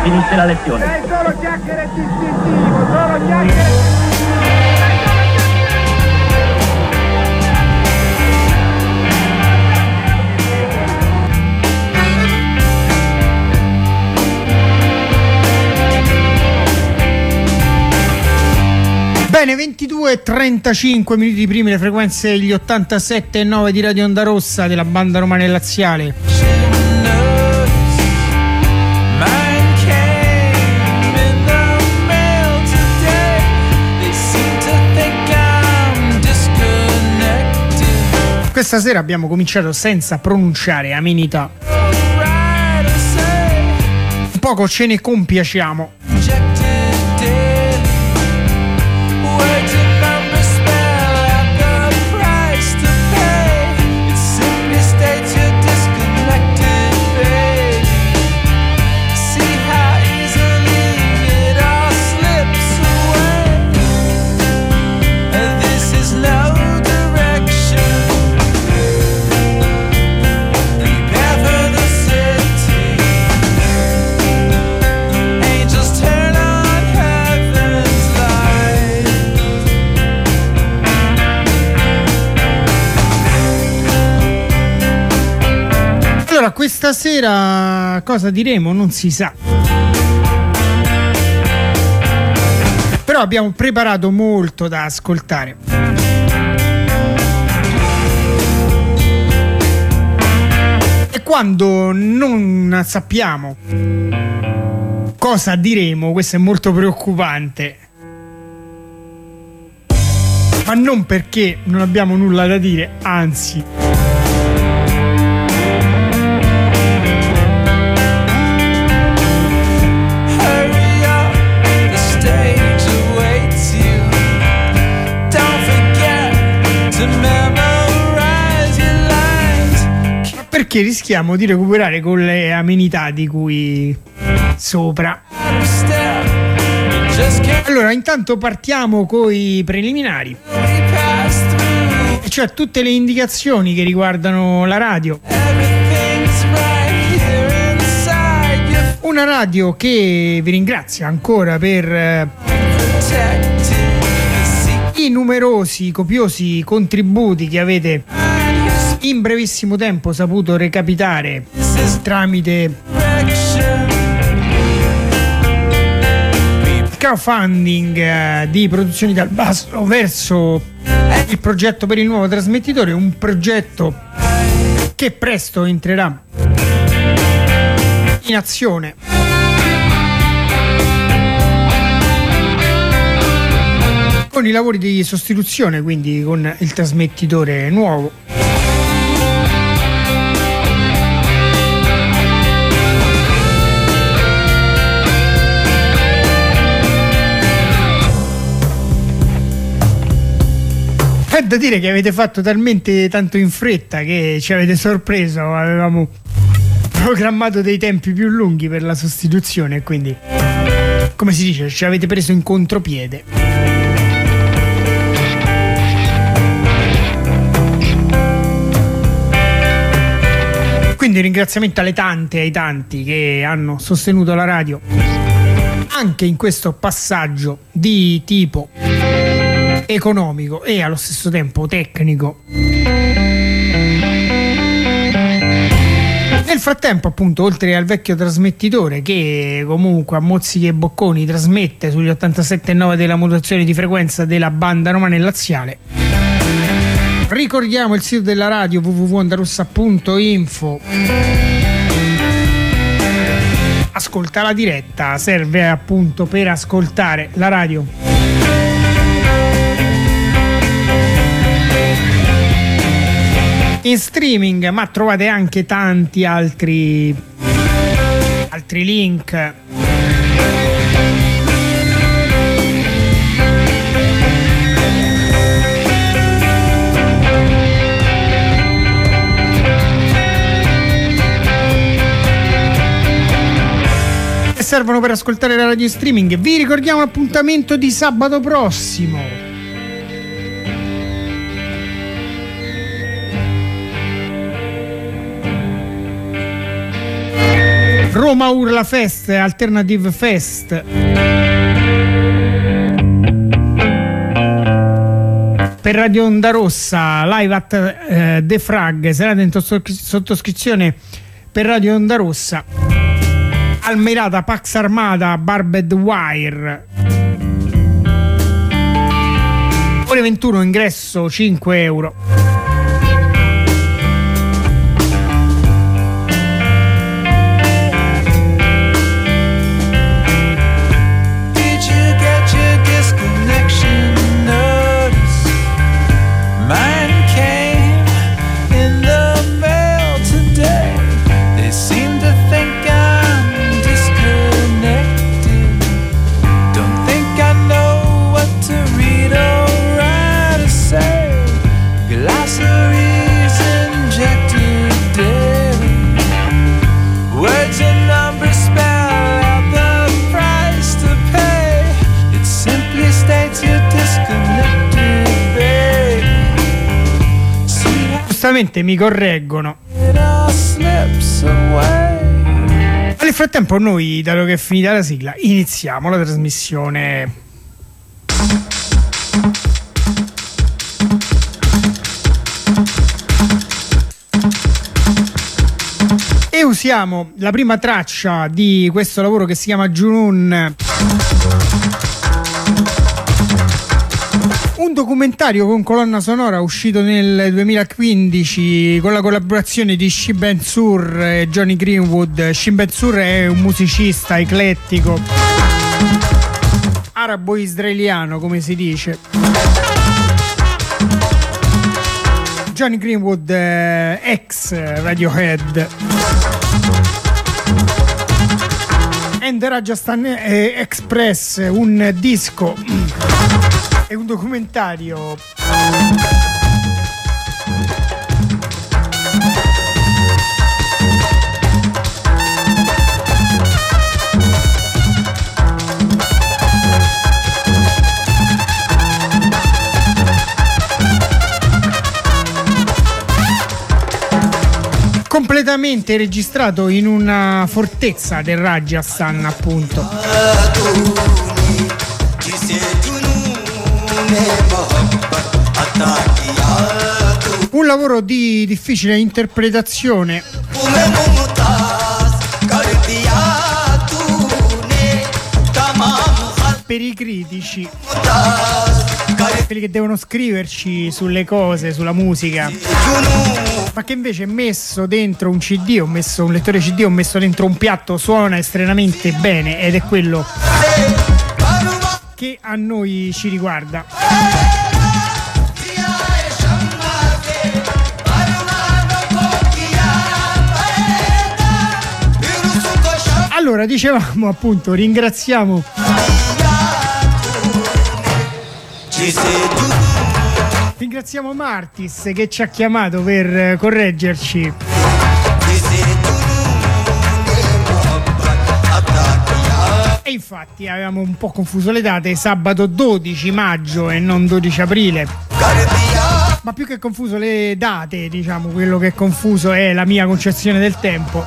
Finisce la lezione. È solo chiacchiere distintivo, solo chiacchiere. Bene, 22:35 minuti primi, le frequenze gli 87,9 di Radio Onda Rossa della banda romana e laziale. Questa sera abbiamo cominciato senza pronunciare amenità. Poco ce ne compiacciamo. Allora, questa sera cosa diremo non si sa, però abbiamo preparato molto da ascoltare. E quando non sappiamo cosa diremo, questo è molto preoccupante, ma non perché non abbiamo nulla da dire, anzi. Perché rischiamo di recuperare con le amenità di cui sopra. Allora, intanto partiamo coi preliminari, cioè tutte le indicazioni che riguardano la radio. Una radio che vi ringrazia ancora per i numerosi, copiosi contributi che avete in brevissimo tempo saputo recapitare tramite crowdfunding di Produzioni dal Basso verso il progetto per il nuovo trasmettitore, un progetto che presto entrerà in azione. Con i lavori di sostituzione, quindi con il trasmettitore nuovo. È da dire che avete fatto talmente tanto in fretta che ci avete sorpreso, avevamo programmato dei tempi più lunghi per la sostituzione, quindi, come si dice, ci avete preso in contropiede. Quindi ringraziamento alle tante e ai tanti che hanno sostenuto la radio anche in questo passaggio di tipo economico e allo stesso tempo tecnico. Nel frattempo, appunto, oltre al vecchio trasmettitore che comunque a mozzichi e bocconi trasmette sugli 87,9 della modulazione di frequenza della banda romana e laziale, ricordiamo il sito della radio www.ondarossa.info. Ascolta la diretta, serve appunto per ascoltare la radio. In streaming, ma trovate anche tanti altri link. Che servono per ascoltare la radio in streaming. Vi ricordiamo l'appuntamento di sabato prossimo. Roma Urla Fest, Alternative Fest. Per Radio Onda Rossa, live at The Frag, serata in sottoscrizione per Radio Onda Rossa. Almerata, Pax Armata, Barbed Wire. Ore 21, ingresso 5 euro. Giustamente mi correggono. Nel frattempo noi, dato che è finita la sigla, iniziamo la trasmissione. E usiamo la prima traccia di questo lavoro che si chiama Junun, un documentario con colonna sonora uscito nel 2015 con la collaborazione di Shiben Sur e Johnny Greenwood. Shiben Sur è un musicista eclettico arabo-israeliano, come si dice. Johnny Greenwood, ex Radiohead. And the Rajasthan Express, un disco e un documentario completamente registrato in una fortezza del Rajasthan, appunto. Un lavoro di difficile interpretazione per i critici, quelli che devono scriverci sulle cose, sulla musica, ma che invece messo dentro un CD, ho messo un lettore CD, ho messo dentro un piatto, suona estremamente bene, ed è quello che a noi ci riguarda. Allora, dicevamo appunto, ringraziamo Martis che ci ha chiamato per correggerci. E infatti avevamo un po' confuso le date, sabato 12 maggio e non 12 aprile. Ma più che confuso le date, diciamo, quello che è confuso è la mia concezione del tempo.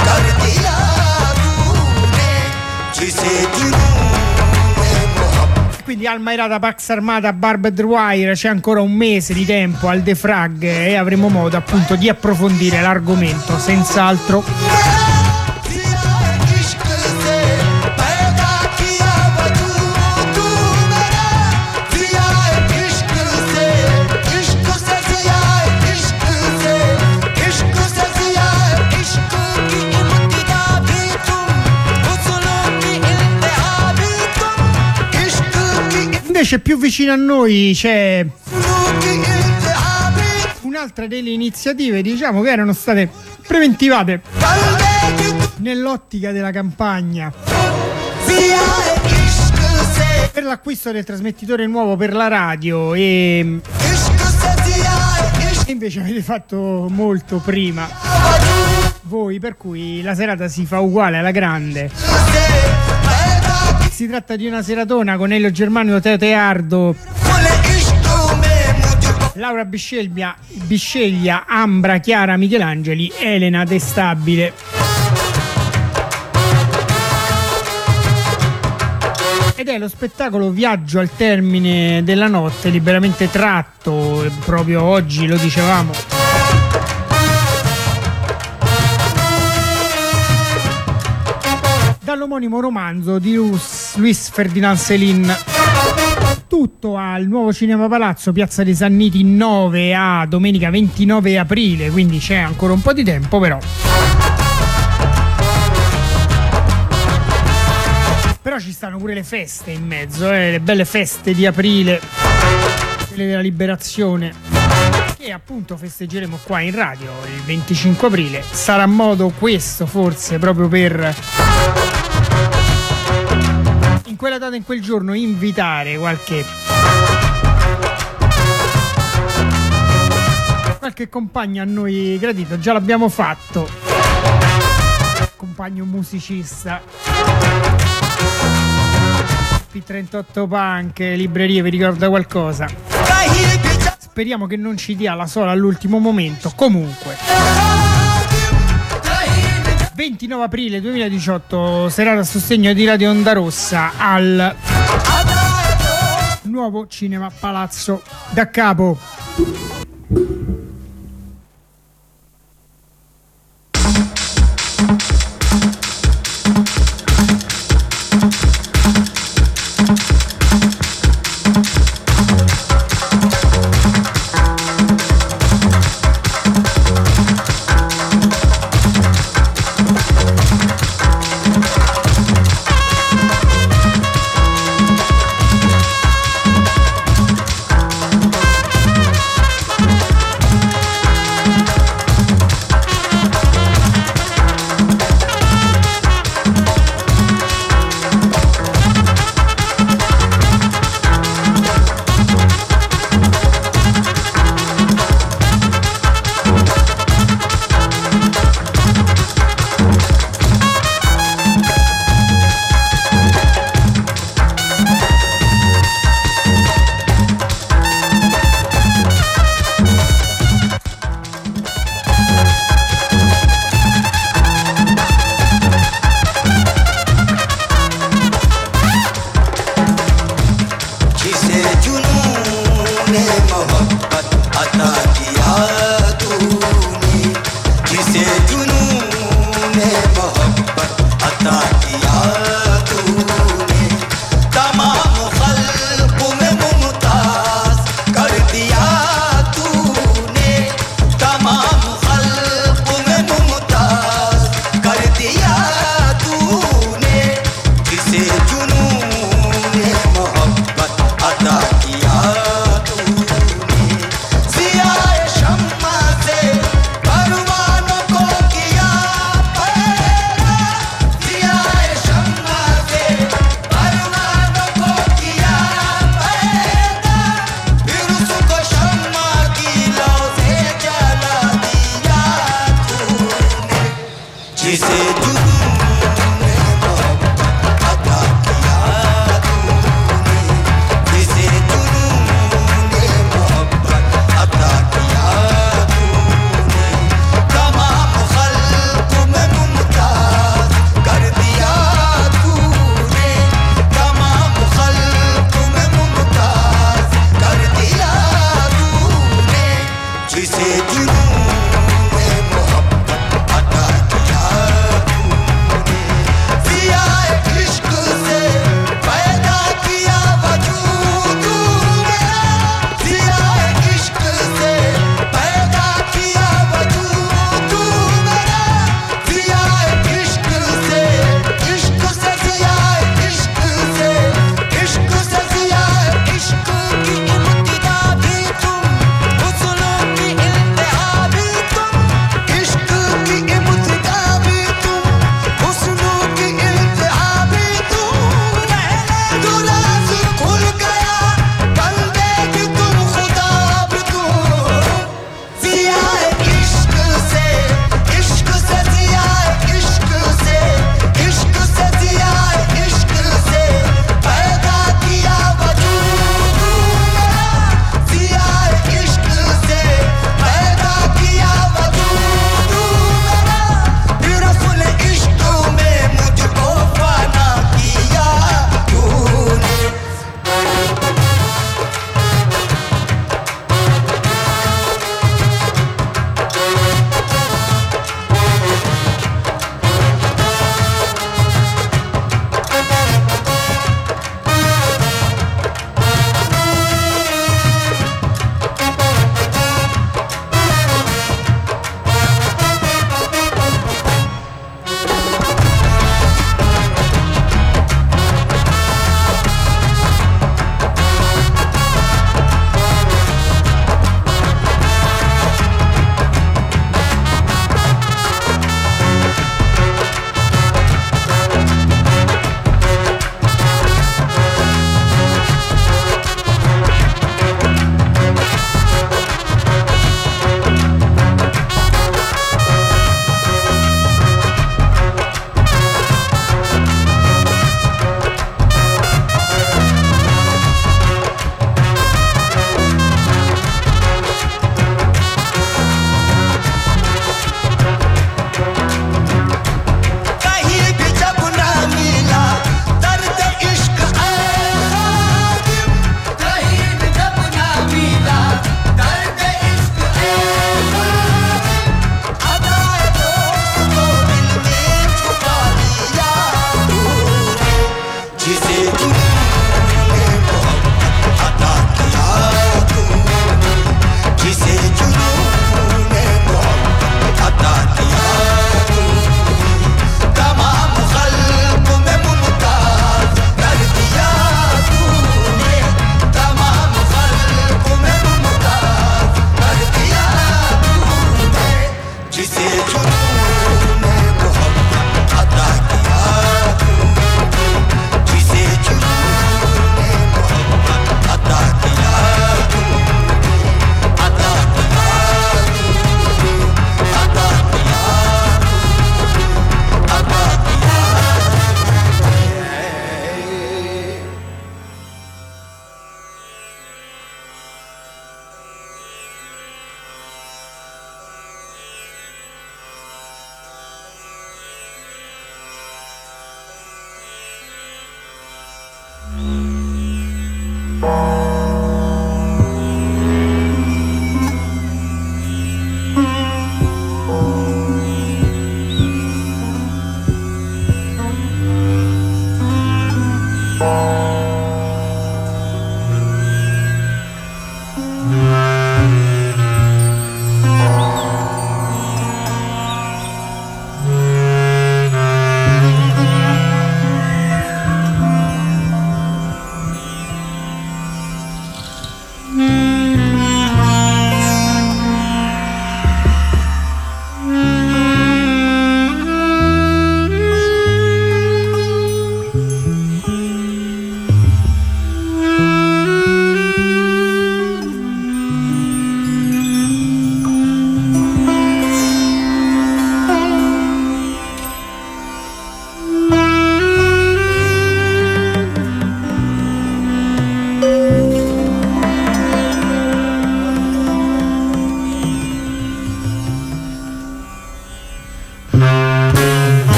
Quindi Almairata, Pax Armata, Barbed Wire, c'è ancora un mese di tempo al Defrag e avremo modo appunto di approfondire l'argomento, senz'altro. Invece più vicino a noi c'è un'altra delle iniziative, diciamo, che erano state preventivate nell'ottica della campagna per l'acquisto del trasmettitore nuovo per la radio, e invece avete fatto molto prima voi, per cui la serata si fa uguale alla grande. Si tratta di una seratona con Elio Germano, Teo Teardo, Laura Bisceglia, Ambra, Chiara Michelangeli, Elena De Stabile. ed è lo spettacolo Viaggio al termine della notte, liberamente tratto, proprio oggi lo dicevamo, dall'omonimo romanzo di Luis Ferdinand Céline. Tutto al Nuovo Cinema Palazzo, Piazza dei Sanniti, 9 a domenica 29 aprile, quindi c'è ancora un po' di tempo però. Però ci stanno pure le feste in mezzo, le belle feste di aprile, quelle della Liberazione, che appunto festeggeremo qua in radio il 25 aprile. Sarà modo questo forse proprio per, in quella data, in quel giorno, invitare qualche compagno a noi gradito. Già l'abbiamo fatto, compagno musicista. P38 Punk, librerie, vi ricorda qualcosa? Speriamo che non ci dia la sola all'ultimo momento. Comunque 29 aprile 2018, serata a sostegno di Radio Onda Rossa al Nuovo Cinema Palazzo. Da capo.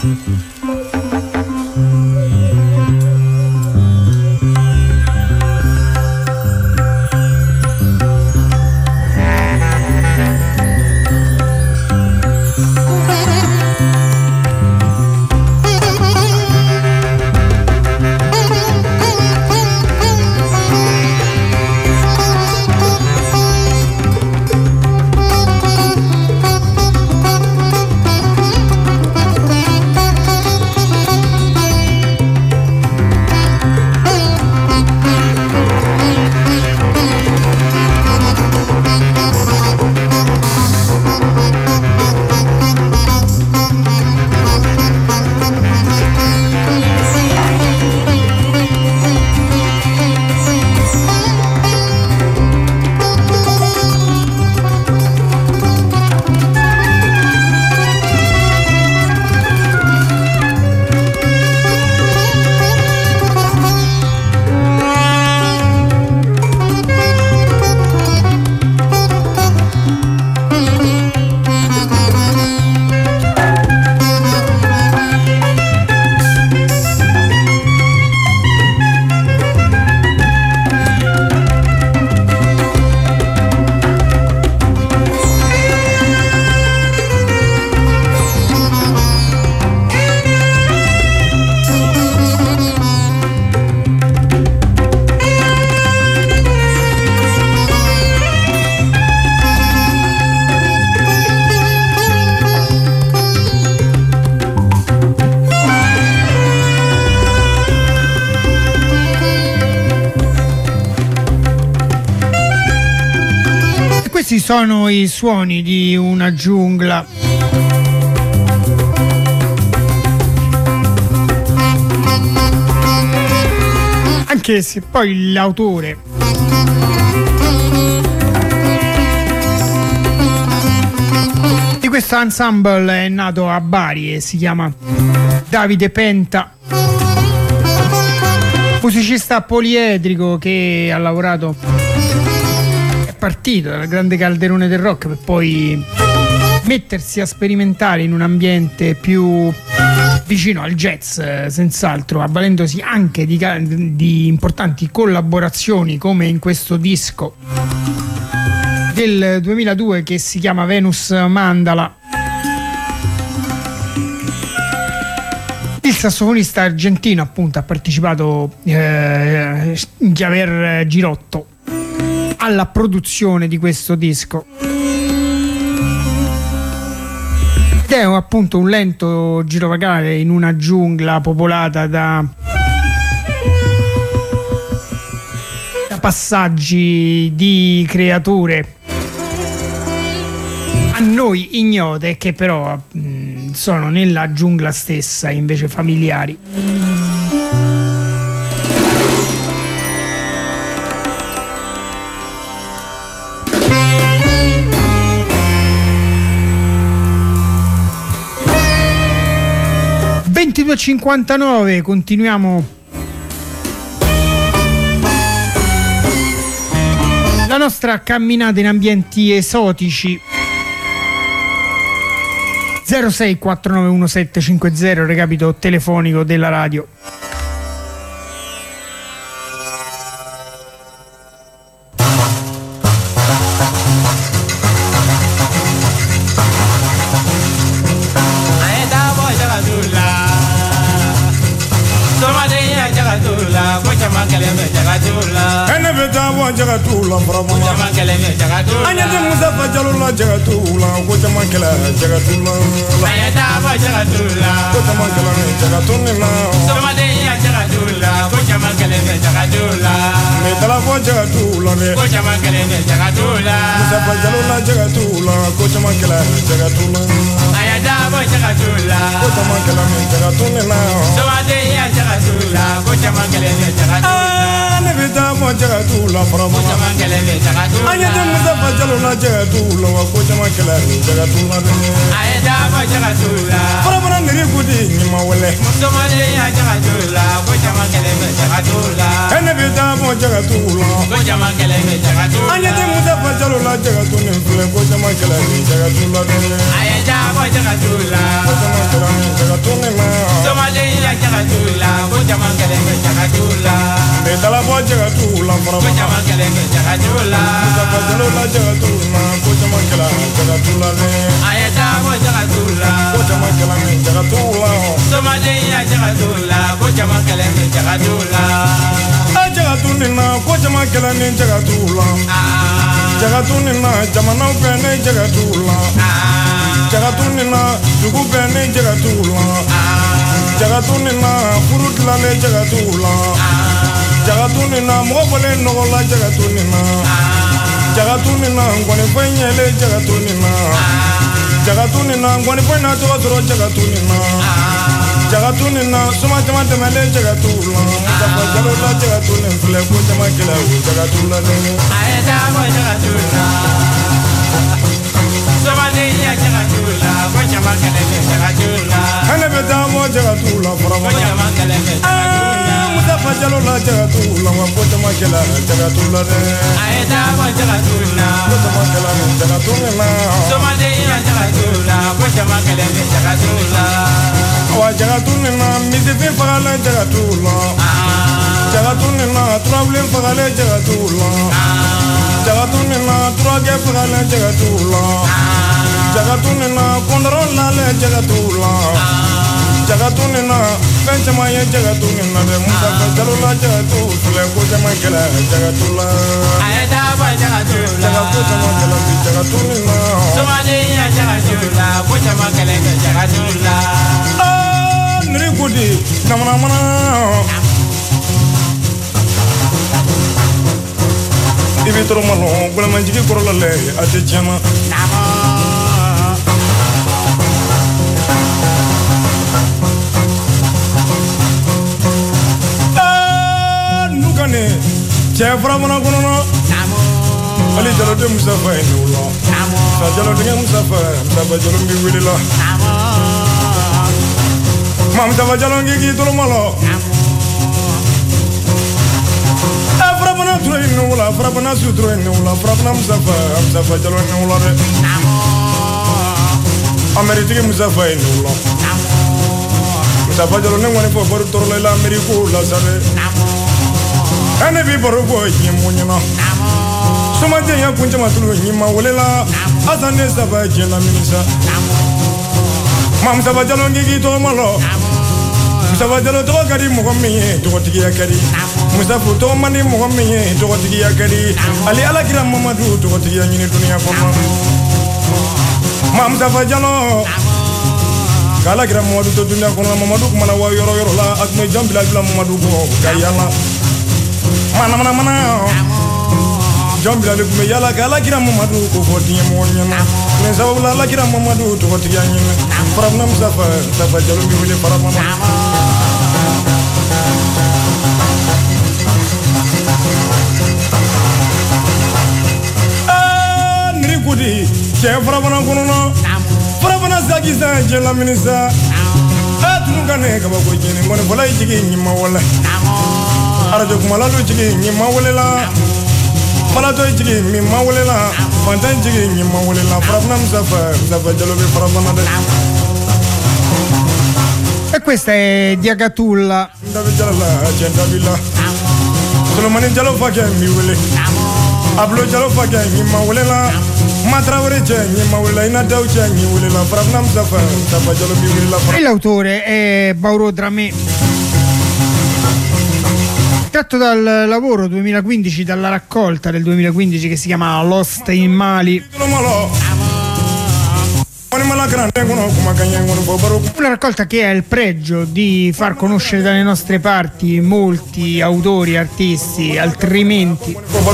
Questi sono i suoni di una giungla. Anche se poi l'autore di questo ensemble è nato a Bari e si chiama Davide Penta, musicista poliedrico che ha lavorato, partito dal grande calderone del rock per poi mettersi a sperimentare in un ambiente più vicino al jazz, senz'altro, avvalendosi anche di importanti collaborazioni come in questo disco del 2002 che si chiama Venus Mandala. Il sassofonista argentino appunto ha partecipato Javier Girotto alla produzione di questo disco ed è appunto un lento girovagare in una giungla popolata da passaggi di creature a noi ignote che però sono nella giungla stessa invece familiari. (22:59), continuiamo la nostra camminata in ambienti esotici. 06491750, recapito telefonico della radio. Jagatula, Brahma, Anya Mustafa Jalula, Jagatula, Guatemala, Jagatula, Jagatula, Guatemala, Jagatula, Somalia, Jagatula, Guatemala, Jagatula, Metalavo Jagatula, Guatemala, Jagatula, Mustafa Jalula, Jagatula, Guatemala, Jagatula, Ayadava Jagatula, Guatemala, Jagatula, Somalia, Jagatula, Guatemala, Jagatula. Nevitamo Jagatula, Brahma, Anya Mustafa Jalula, Jagatula, Guatemala, Jagatula, Ayadava Jagatula, Brahma, Nirigudi, Mawale, Somalia, Jagatula, Guatemala, Jagatula, Nevitamo Jagatula, Guatemala, Jagatula, Anya Mustafa Jalula, Jagatula, Guatemala, jama kala ni jaga tula de aya jama jaga tula ko jama kala ni jaga tunne na somade ya jaga tula ko jama kala ni jaga tula de dala bo jaga tula fara ko jama kala ni jaga tula musafa jalo la jaga tula ko jama kala ni jaga tula de aya jama jaga tula ko jama kala ni jaga tula somade ya jaga tula ko jama kala ni jaga tula jaga tunne na ko jama kala ni jaga tula jaga tunne na jama na pe ne jaga tula jaga tunne na dugu pe ne jaga tula jaga tunne na furut la ne jaga tula jaga tunne na mo bole no la jaga tunne na jaga tunne na ngone fenye le jaga tunne na jaga tunne na ngone fena to to jaga tunne na jaga tunne na suma jama temele jaga tula musafa jalo la jaga tunne fle ko jama kila jaga tula ne aya jama jaga tula somade ya jaga tula ko jama kala ni jaga tula hane be damo jaga tula fara ko jama kala ni jaga tula musafa jalo la jaga tula ko jama kila jaga tula ne aya jama jaga tula ko jama kila ni jaga tunne na somade ya jaga tula ko jama kala ni jaga tula wa jaga tunne na misifi fagala jaga tula jaga tunne na trouble fagala jaga tula jaga tunne na troge fagala jaga tula jaga tunne na kondron la le jaga tula jaga tunne na benchama ye jaga tunne na de musafa jalo la jaga tula ko jama kala jaga tula aya jama jaga tula jaga ko jama kala jaga tunne na somade ya jaga tula ko jama kala ni jaga tula niri gudi namana mana ibi toro malo bula manjigi korola le ate jama namo nugane chefra mana kono namo ali jalo de musafa nulo namo sa jalo de musafa jalo mi wilila namo mam musafa jalo ngi toro malo afra bana tro nulo afra bana sutro nulo afra bana musafa jalo nulo re namo ameritike musafa nulo musafa jalo ne ngone fo boru toro la ameriko la sabe ane bi boru ko yimunyana suma je ya kunja matulu nyima wolela asane saba je la minisa mam saba jalo ngi to malo saba jalo to kadi mo mi to tigi ya kadi musafu to mani mo mi to tigi ya kadi ali ala kira mamadu to tigi ya nyini dunia ko mam saba jalo kala kira mamadu to dunia ko mamadu ko mana wa yoro yoro la ak me jambila bila mamadu ko kayala mana jambila le kuma yala kala kira mamadu ko fodi mo nyana ne sabula la kira mamadu to fodi ya nyina farabna musafa jalo mi wele farabna niri kudi che farabna kono farabna zaki sa je la minisa atunu kane ka ba ko jini ngone bola jigi nyima wala arajo kuma la do jigi nyima wala la Malato jigi mi mawulela fantan jigi mi mawulela farabna musafa jalo be farabna de e questa è Diagatulla ndabe jala jenda bila Solomani jalo fake mi wele ablo jalo fake mi mawulela matrawre je mi mawulela ina daw je mi wulela farabna musafa jalo mi wulela e l'autore è Bauro Dramé, tratto dal lavoro 2015, dalla raccolta del 2015 che si chiama Lost in Mali, una raccolta che ha il pregio di far conoscere dalle nostre parti molti autori, artisti, altrimenti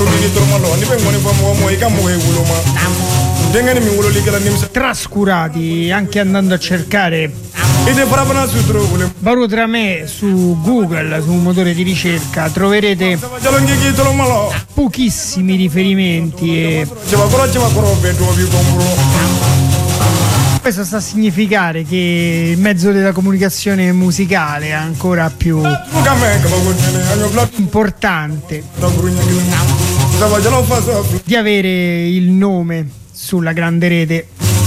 trascurati, anche andando a cercare Bauro Dramé su Google, su un motore di ricerca, troverete pochissimi riferimenti e questo sta a significare che il mezzo della comunicazione musicale è ancora più importante di avere il nome sulla grande rete.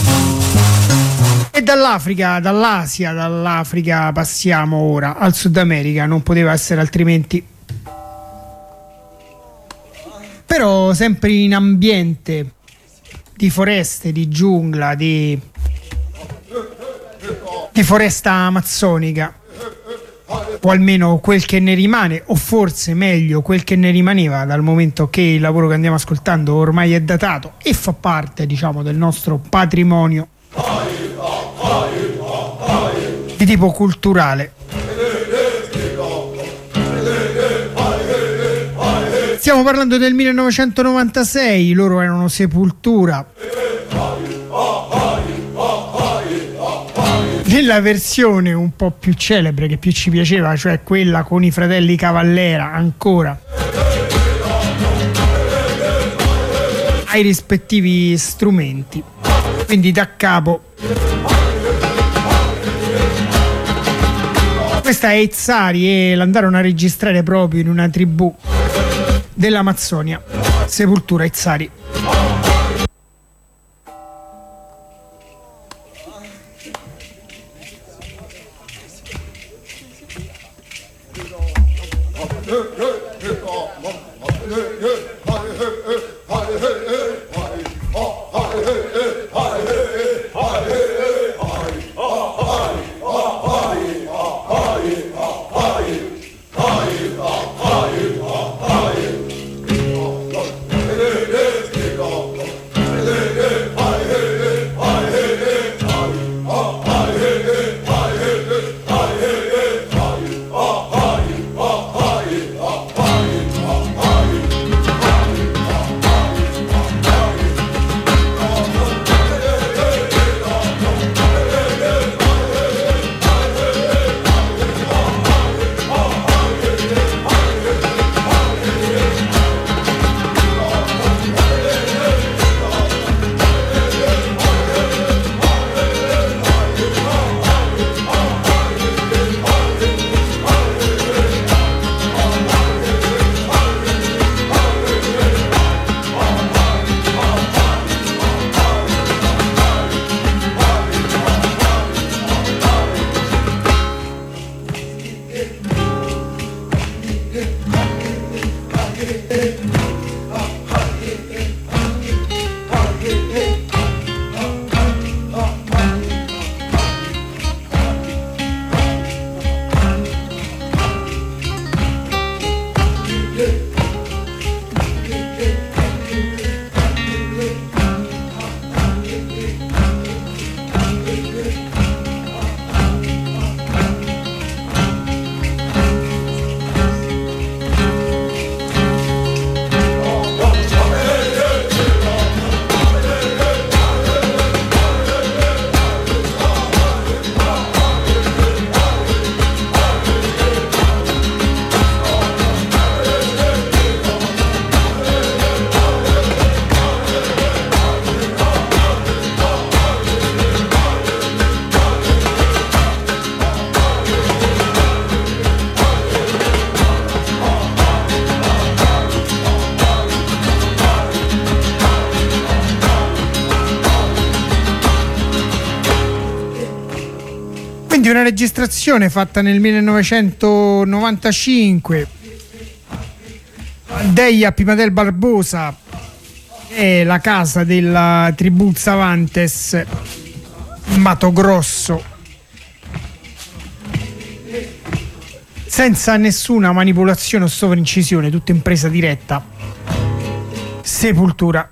E dall'Africa passiamo ora al Sud America, non poteva essere altrimenti. Però sempre in ambiente di foreste, di giungla, di foresta amazzonica, o almeno quel che ne rimane, o forse meglio quel che ne rimaneva, dal momento che il lavoro che andiamo ascoltando ormai è datato e fa parte, diciamo, del nostro patrimonio di tipo culturale. Stiamo parlando del 1996, loro erano Sepultura. Nella versione un po' più celebre, che più ci piaceva, cioè quella con i fratelli Cavallera, ancora ai rispettivi strumenti. Quindi da capo. Questa è Izzari e l'andarono a registrare proprio in una tribù dell'Amazzonia, Sepultura Izzari. Una registrazione fatta nel 1995 Deia Pimadel Barbosa è la casa della tribù Zavantes Mato Grosso, senza nessuna manipolazione o sovraincisione, tutta impresa diretta. Sepultura.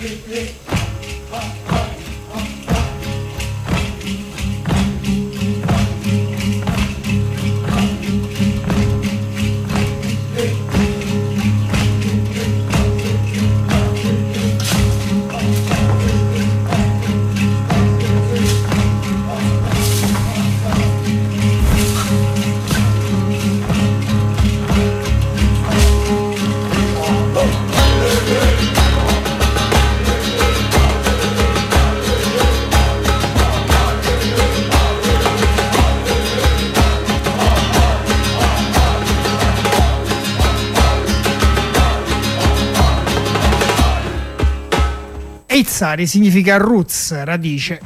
Eitzari significa roots, radice.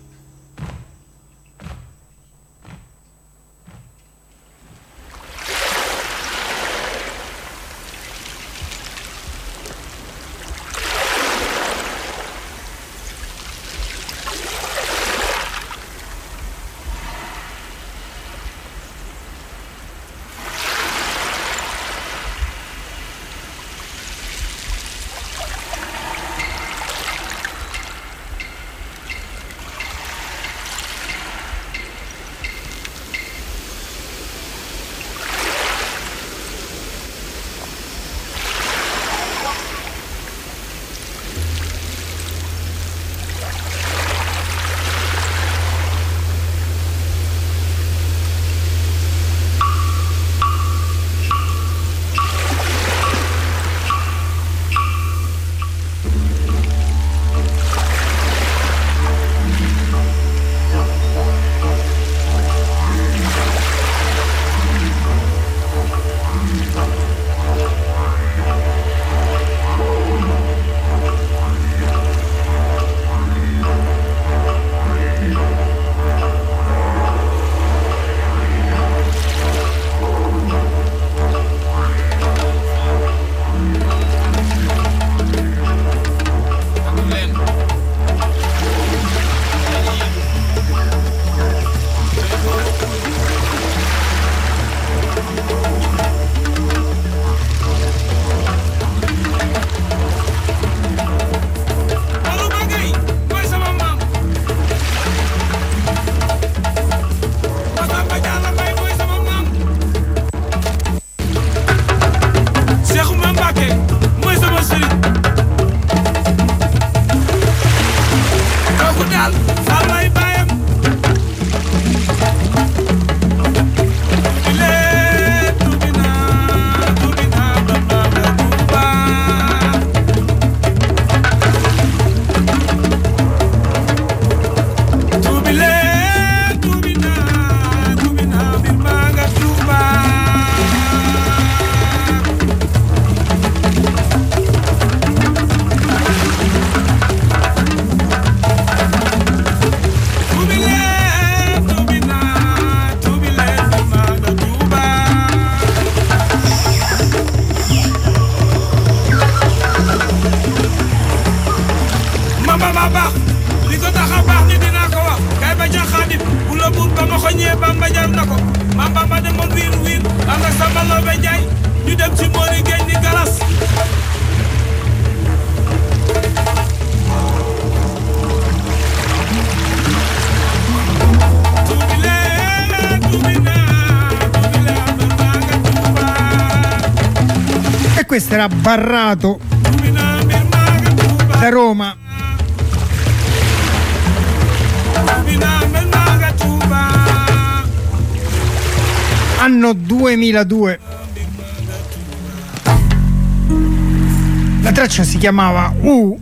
Questo era Barrato da Roma. Anno 2002. La traccia si chiamava U,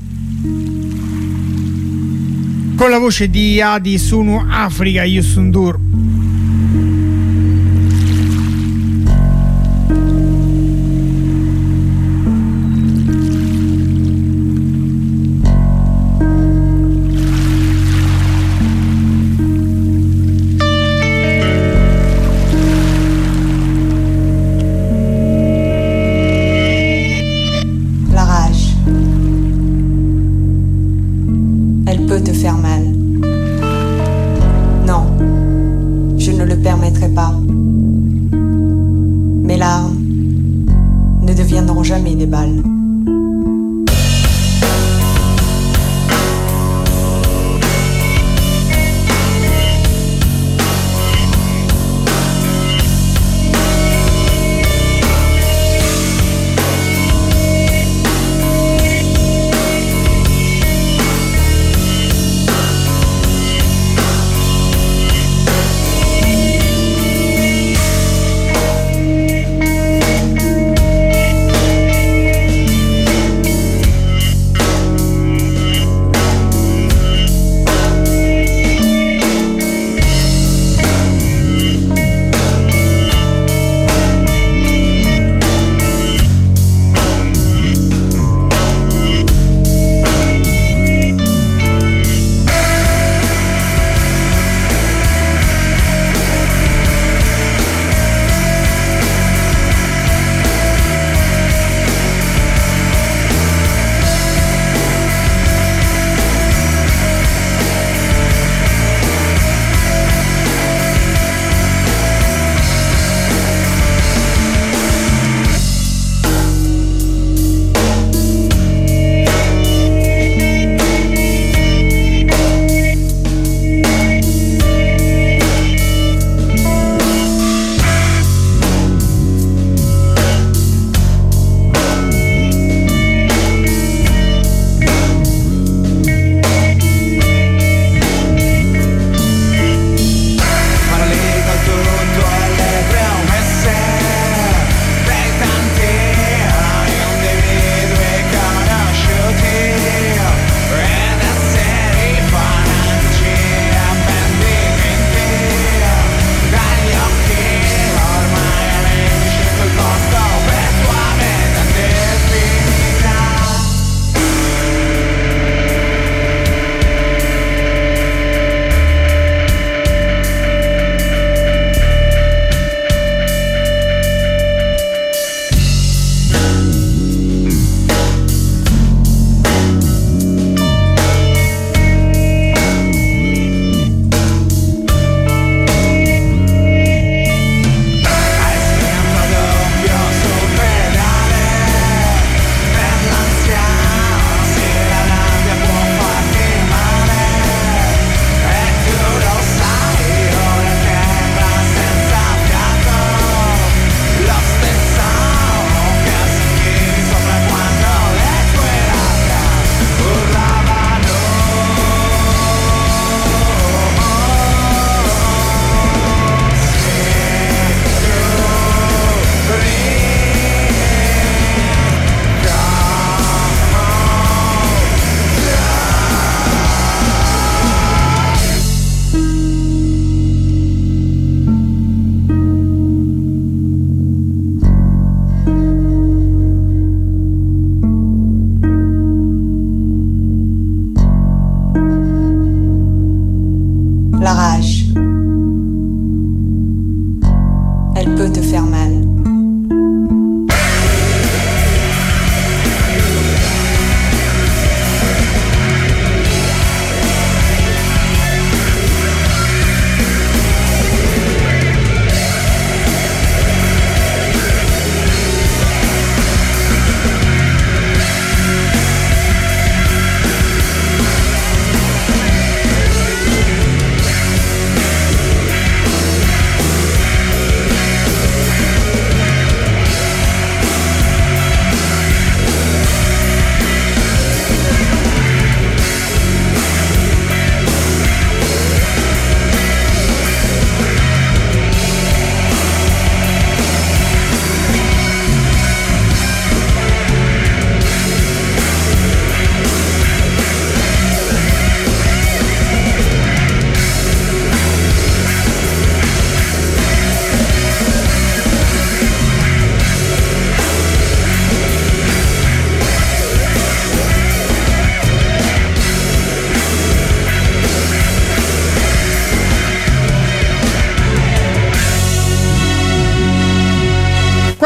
con la voce di Adi Sunu Africa Yusundur.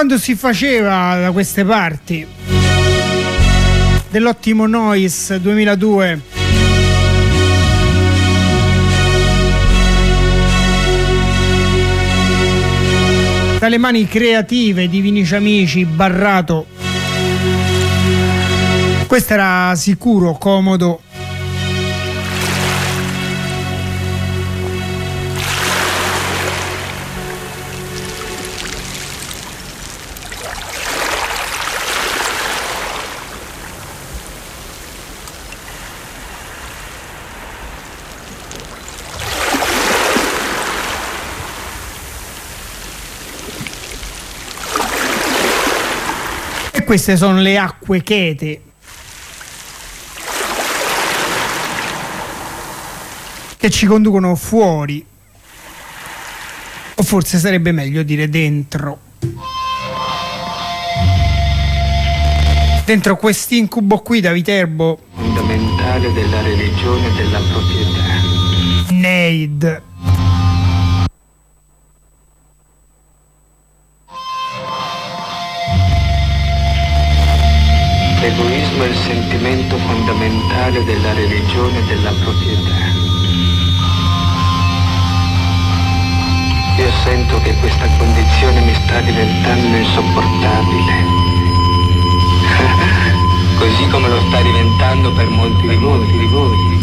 quando si faceva da queste parti dell'ottimo Noise 2002, dalle mani creative di Vinici Amici, Barrato, questo era sicuro comodo. Queste sono le acque chete che ci conducono fuori, o forse sarebbe meglio dire dentro quest'incubo qui da Viterbo. Fondamentale della religione e della proprietà. Neid. L'egoismo è il sentimento fondamentale della religione e della proprietà. Io sento che questa condizione mi sta diventando insopportabile. Così come lo sta diventando per molti di voi.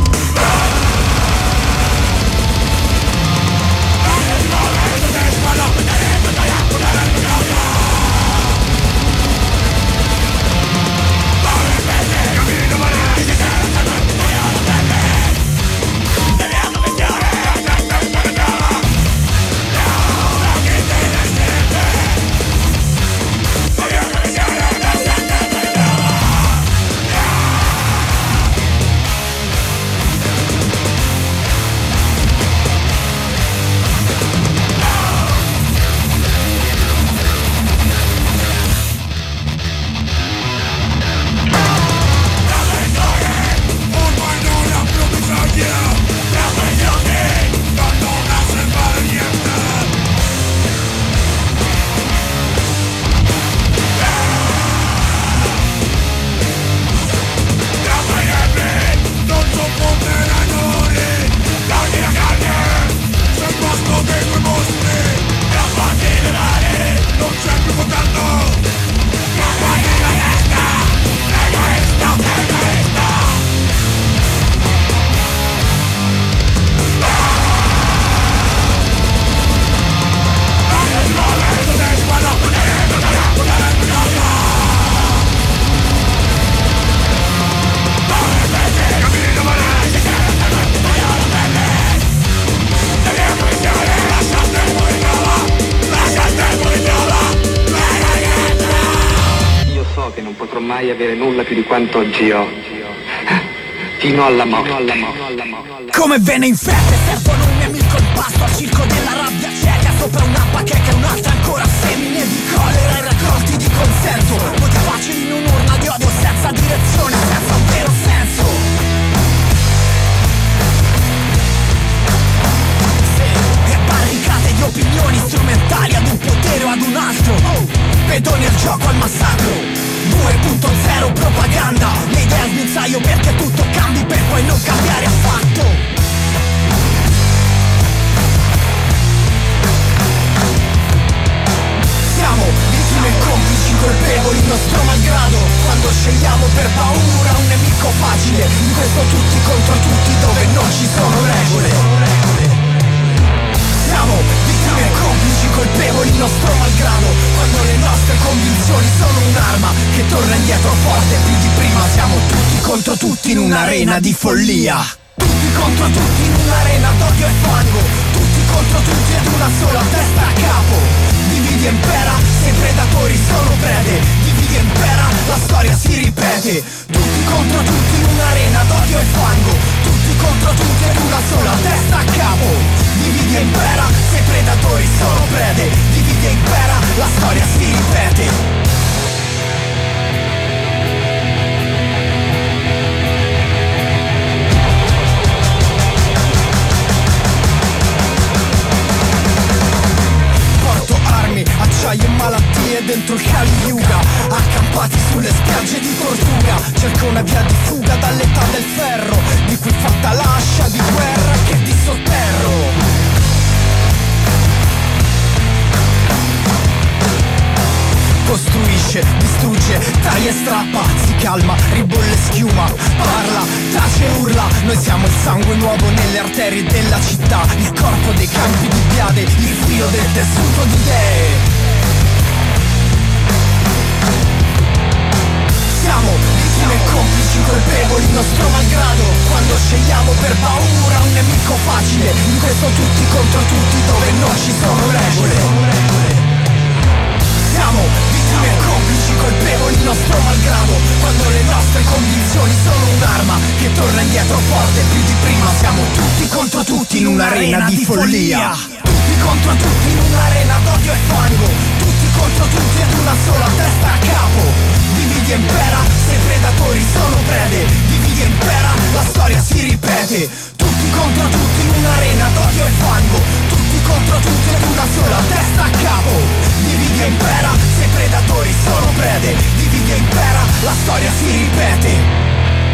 Mai avere nulla più di quanto oggi ho, fino alla morte. Come vene infette servono un nemico in pasto al circo della rabbia cieca, sopra una bacheca e un'altra ancora semine di collera e raccolti di consenso, voti facili in un'urna di odio senza direzione, senza un vero senso. E barricate di opinioni strumentali ad un potere o ad un altro, pedoni al gioco al massacro. 2.0 propaganda, le idee al guinzaglio perché tutto cambi per poi non cambiare affatto. Siamo vittime e complici colpevoli, nostro malgrado, quando scegliamo per paura un nemico facile, in questo tutti contro tutti dove non ci sono regole. Siamo vittime e complici colpevoli, nostro malgrado, quando le nostre convinzioni sono un'arma che torna indietro forte più di prima. Siamo tutti contro tutti in un'arena di follia. Tutti contro tutti in un'arena d'odio e fango. Tutti contro tutti ed una sola testa a capo. Dividi e impera, se i predatori sono prede. Dividi e impera, la storia si ripete. Tutti contro tutti in un'arena d'odio e fango. Tutti contro tutti ed una sola testa a capo. Dividi e impera, se i predatori sono prede. Dividi e impera, la storia si ripete. Porto armi, acciaio e malattie via di fuga dall'età del ferro, di cui fatta l'ascia di guerra che di sotterro. Costruisce, distrugge, taglia e strappa, si calma, ribolle schiuma, parla, tace, urla. Noi siamo il sangue nuovo nelle arterie della città, il corpo dei campi di Piade, il filo del tessuto di idee. Siamo vittime e complici colpevoli, nostro malgrado, quando scegliamo per paura un nemico facile, in questo tutti contro tutti dove non ci sono regole. Siamo vittime e complici colpevoli, nostro malgrado, quando le nostre convinzioni sono un'arma che torna indietro forte più di prima. Siamo tutti contro tutti in un'arena di follia, tutti contro tutti in un'arena d'odio e fango, tutti contro tutti ed una sola testa a capo. Dividi e impera, se i predatori sono prede, dividi e impera, la storia si ripete. Tutti contro tutti in un'arena d'odio e fango, tutti contro tutti ed una sola testa a capo. Dividi e impera, se i predatori sono prede, dividi e impera, la storia si ripete.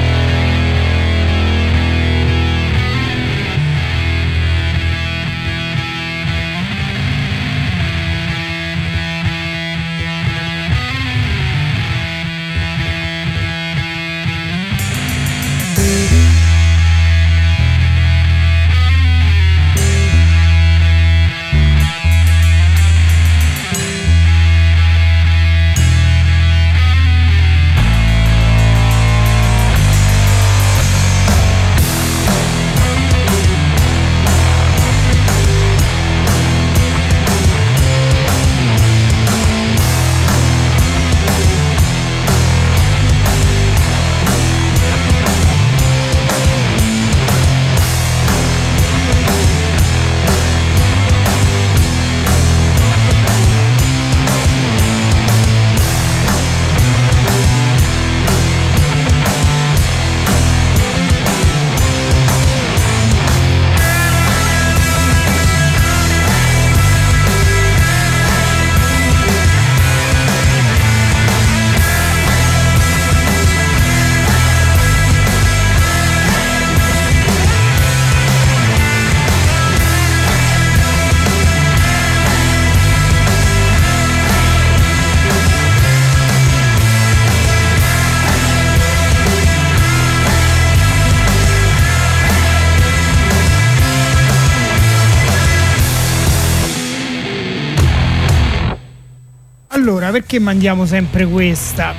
Allora, perché mandiamo sempre questa?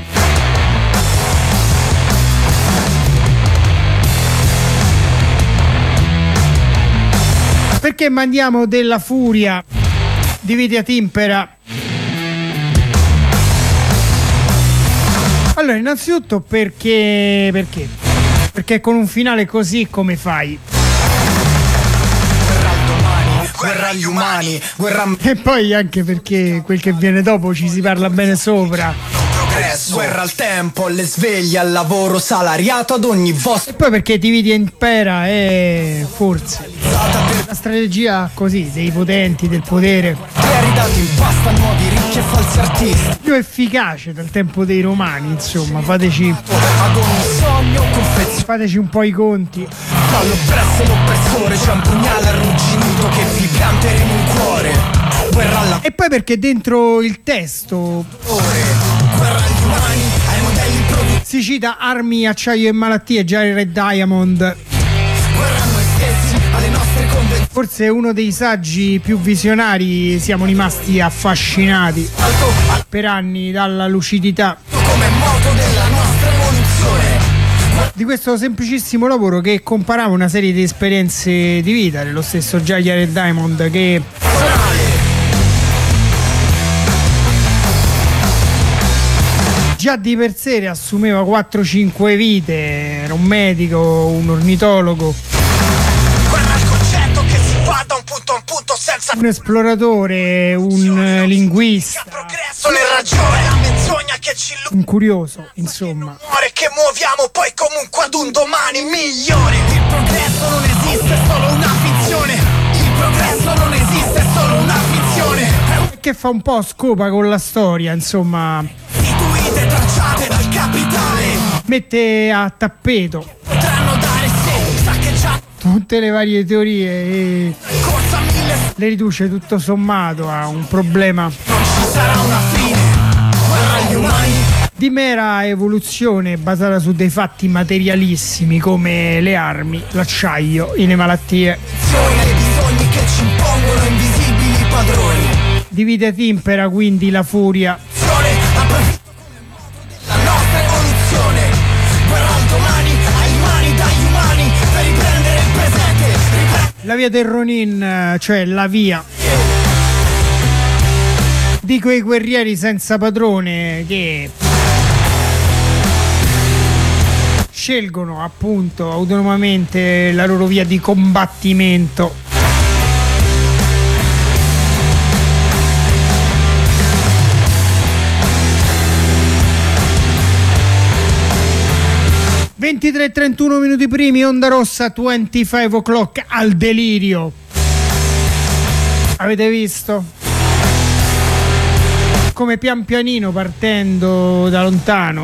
Perché mandiamo della furia di Vita Timpera? Allora, innanzitutto perché con un finale così come fai? Guerra agli umani, guerra E poi anche perché quel che viene dopo ci si parla bene sopra. progresso, guerra al tempo, alle sveglie, al lavoro salariato ad ogni vostro. E poi perché Dividi e Impera è forse la strategia così dei potenti, del potere, Ridati in pasta nuovi ricchi e falsi artisti, più efficace dal tempo dei romani. Insomma, fateci ad ogni sogno fateci un po' i conti. dall'oppresso l'oppressore, c'è un pugnale arrugginito che vi pianteremo in cuore. Guerra alla E poi perché dentro il testo guerra agli umani, ai modelli produttivi, si cita armi, acciaio e malattie, già il Red Diamond. guerra a noi stessi, alle nostre convenzioni. Forse uno dei saggi più visionari, siamo rimasti affascinati Alto per anni dalla lucidità come moto della nostra evoluzione. di questo semplicissimo lavoro che comparava una serie di esperienze di vita dello stesso Jared Diamond, che già di per sé assumeva 4-5 vite. Era un medico, un ornitologo, Guerra al concetto che si va da un punto a un punto senza un esploratore, un linguista, progresso né ragione, la menzogna che ci un curioso, insomma. muore, che muoviamo poi comunque ad un domani migliore. Il progresso non esiste, è solo una finzione. Il progresso non esiste, è solo una finzione. Che fa un po' scopa con la storia, insomma. Istituite, tracciate dal capitale. mette a tappeto tutte le varie teorie e le riduce tutto sommato a un problema di mera evoluzione basata su dei fatti materialissimi come le armi, l'acciaio e le malattie. Divide et impera quindi la furia. La nostra evoluzione, guerra al domani, ai mani dagli umani per riprendere il presente. La via del Ronin, cioè la via di quei guerrieri senza padrone che scelgono appunto autonomamente la loro via di combattimento. (23:31 primi, onda rossa, 25 o'clock al delirio). Avete visto? Come pian pianino, partendo da lontano,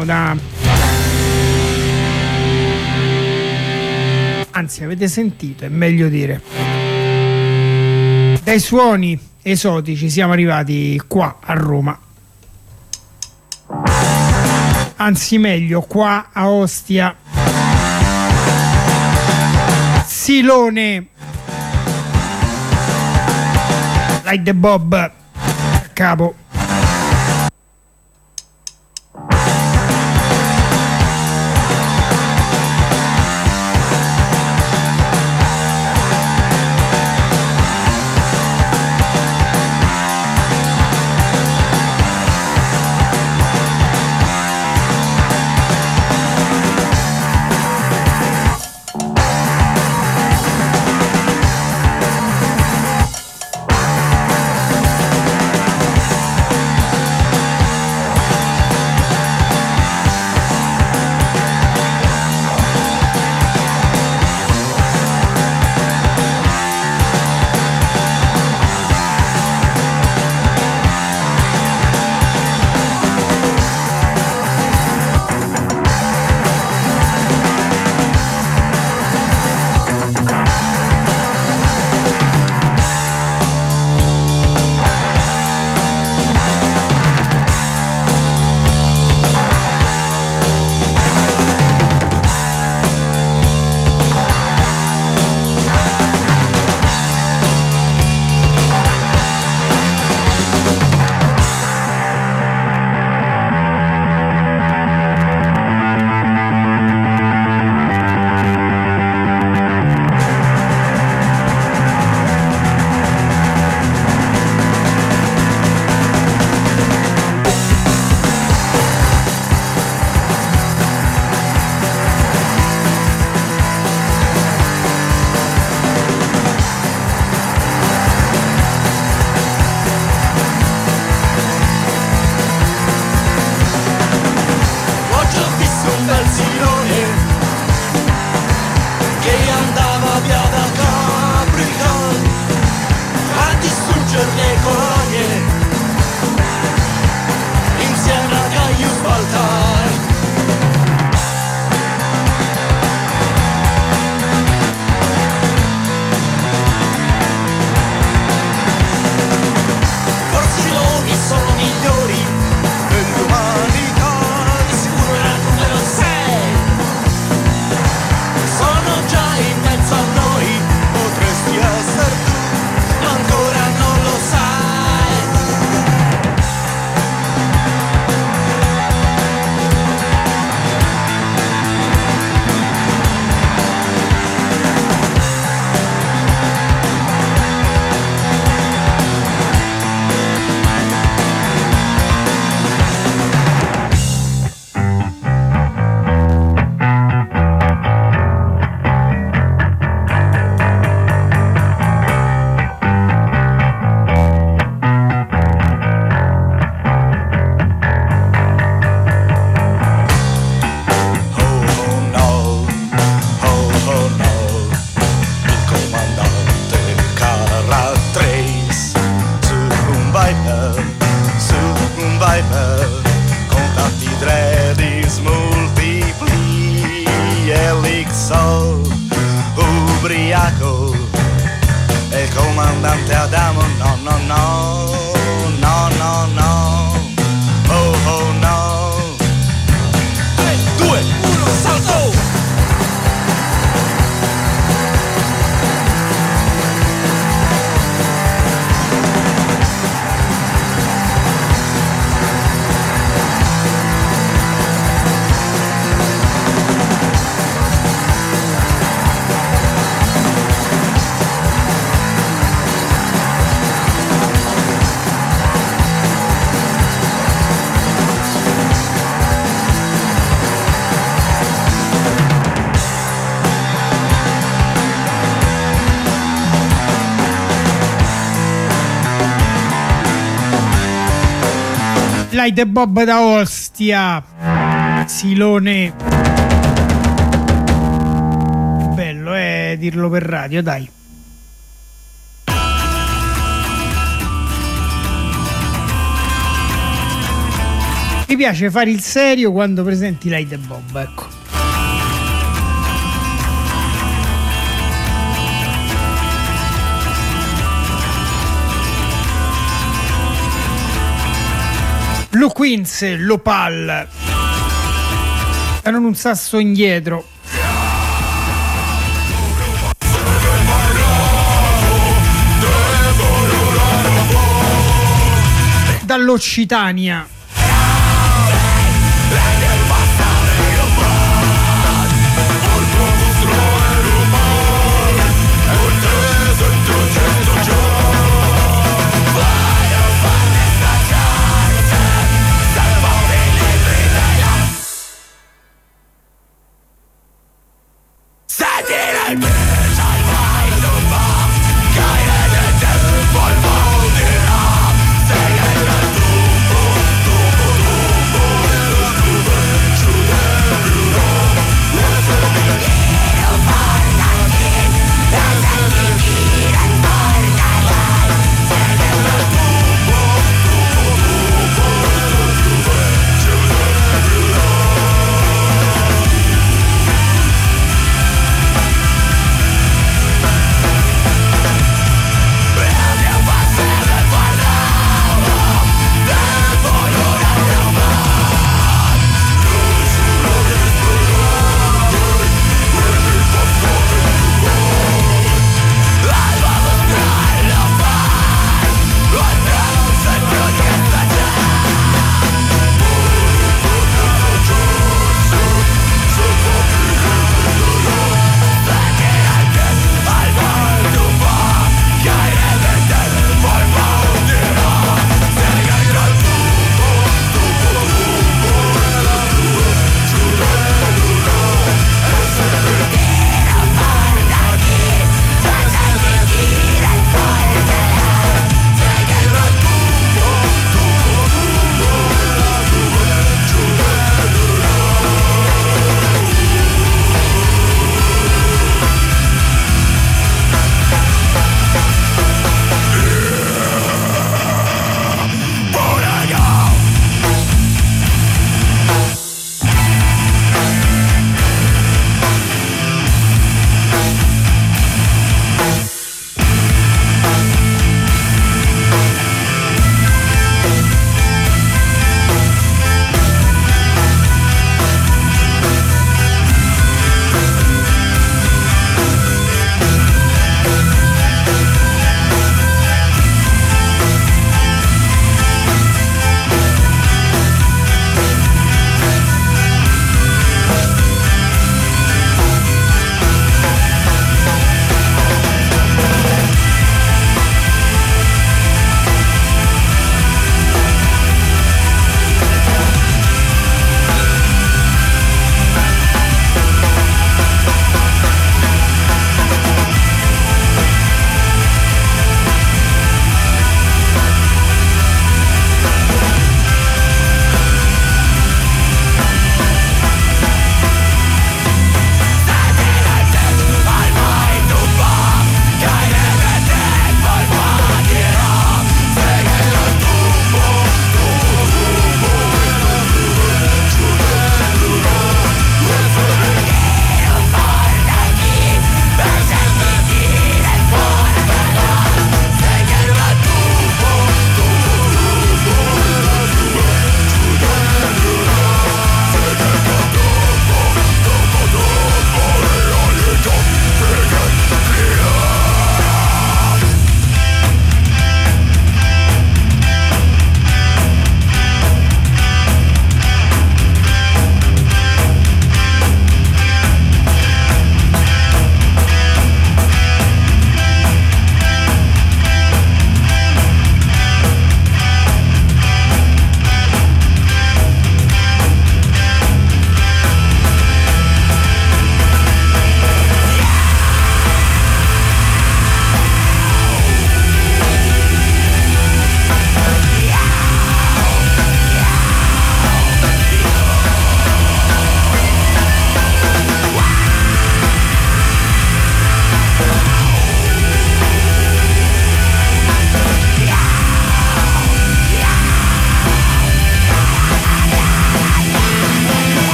anzi avete sentito, è meglio dire, dai suoni esotici siamo arrivati qua a Roma, anzi meglio qua a Ostia, Silone, Like the Bob a capo. Calixto, ubriaco, e il comandante Adamo, no, no, no, no, no, no, oh, oh, no. 3, 2, 1, salto! Light e Bob da Ostia, Silone. Bello dirlo per radio, dai. Mi piace fare il serio quando presenti Light e Bob, ecco. Lo Queens, lo Pal, erano un sasso indietro. Dall'Occitania.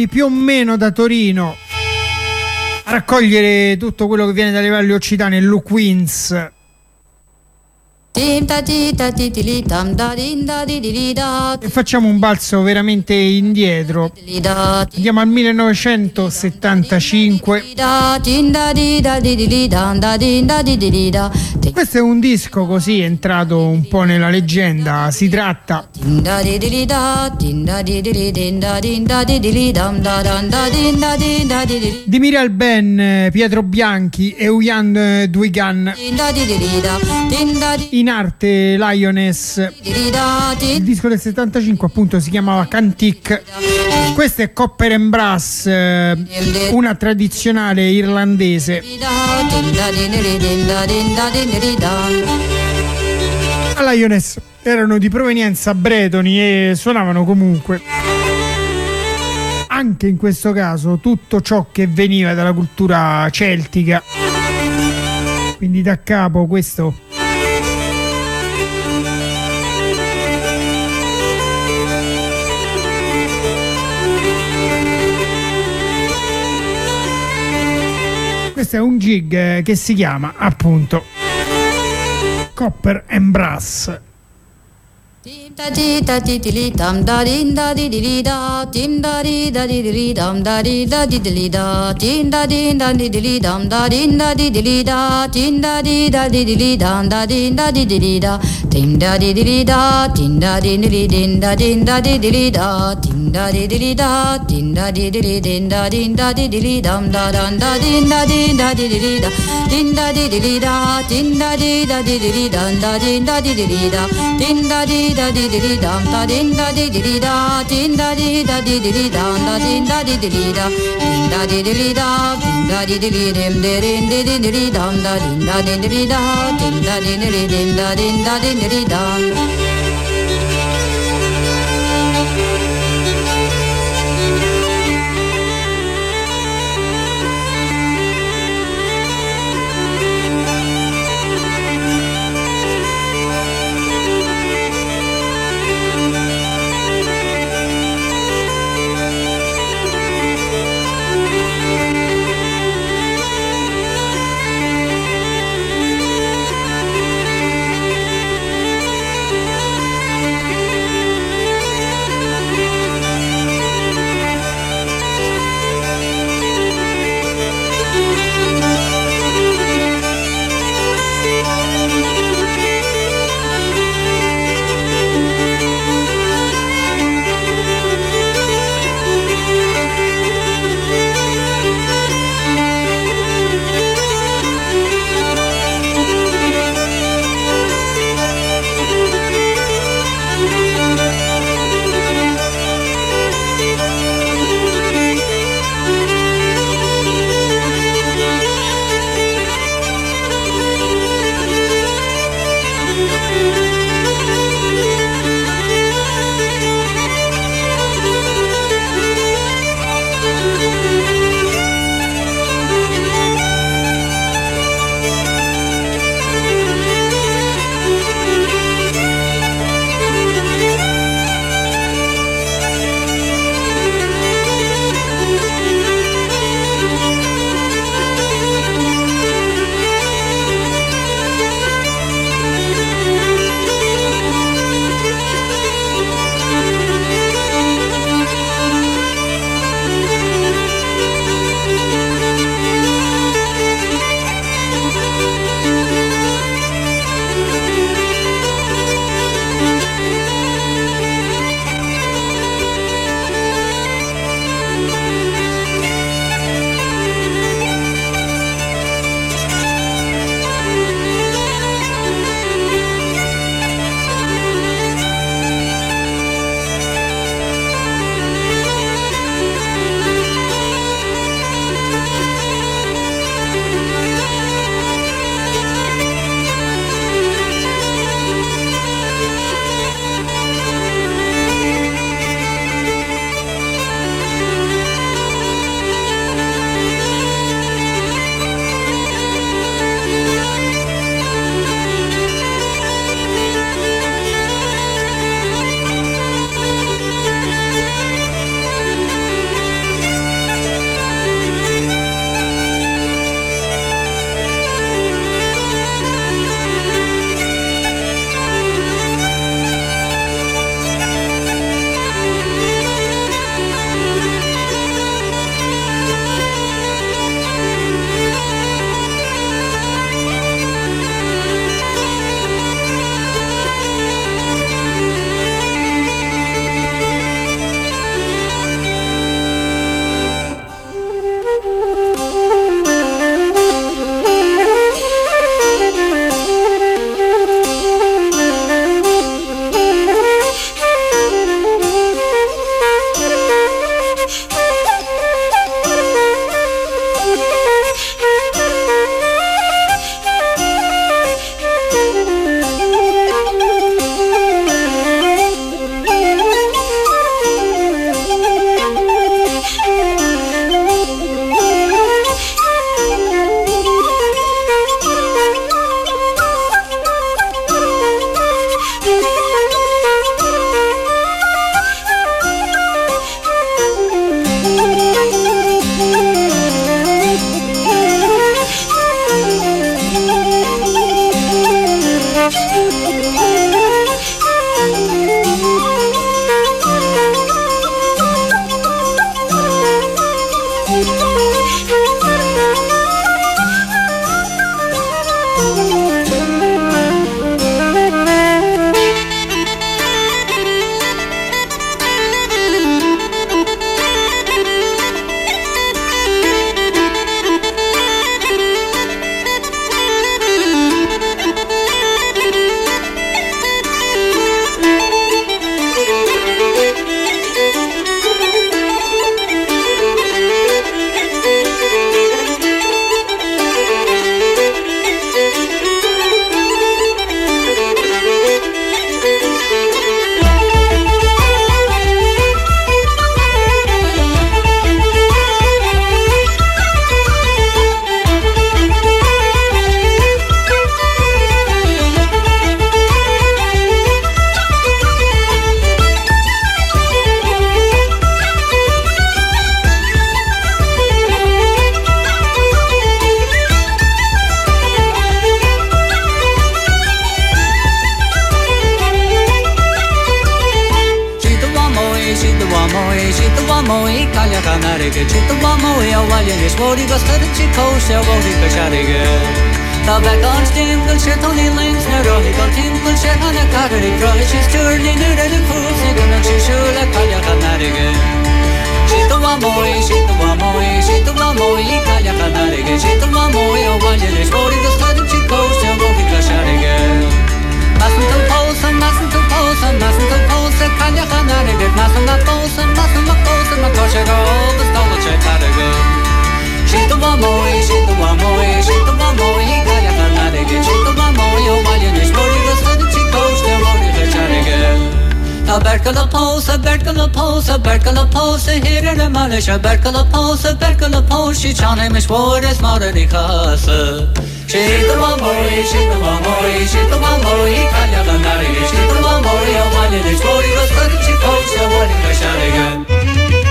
più o meno da Torino a raccogliere tutto quello che viene dalle valli occitane, Lou Queens. E facciamo un balzo veramente indietro, andiamo al 1975. Questo è un disco così entrato un po' nella leggenda. Si tratta di Miriam Ben, Pietro Bianchi e Uyan Duigan, in arte Lioness. Il disco del 75 appunto si chiamava Cantic. Questo è Copper and Brass, una tradizionale irlandese. La Lioness erano di provenienza bretoni e suonavano comunque, anche in questo caso, tutto ciò che veniva dalla cultura celtica. Quindi da capo questo è un gig che si chiama appunto Copper and Brass. She chane me spores marri khase she to mamoi kalya ganari she to mamoi avale de spori was karchi kosa wali kashariga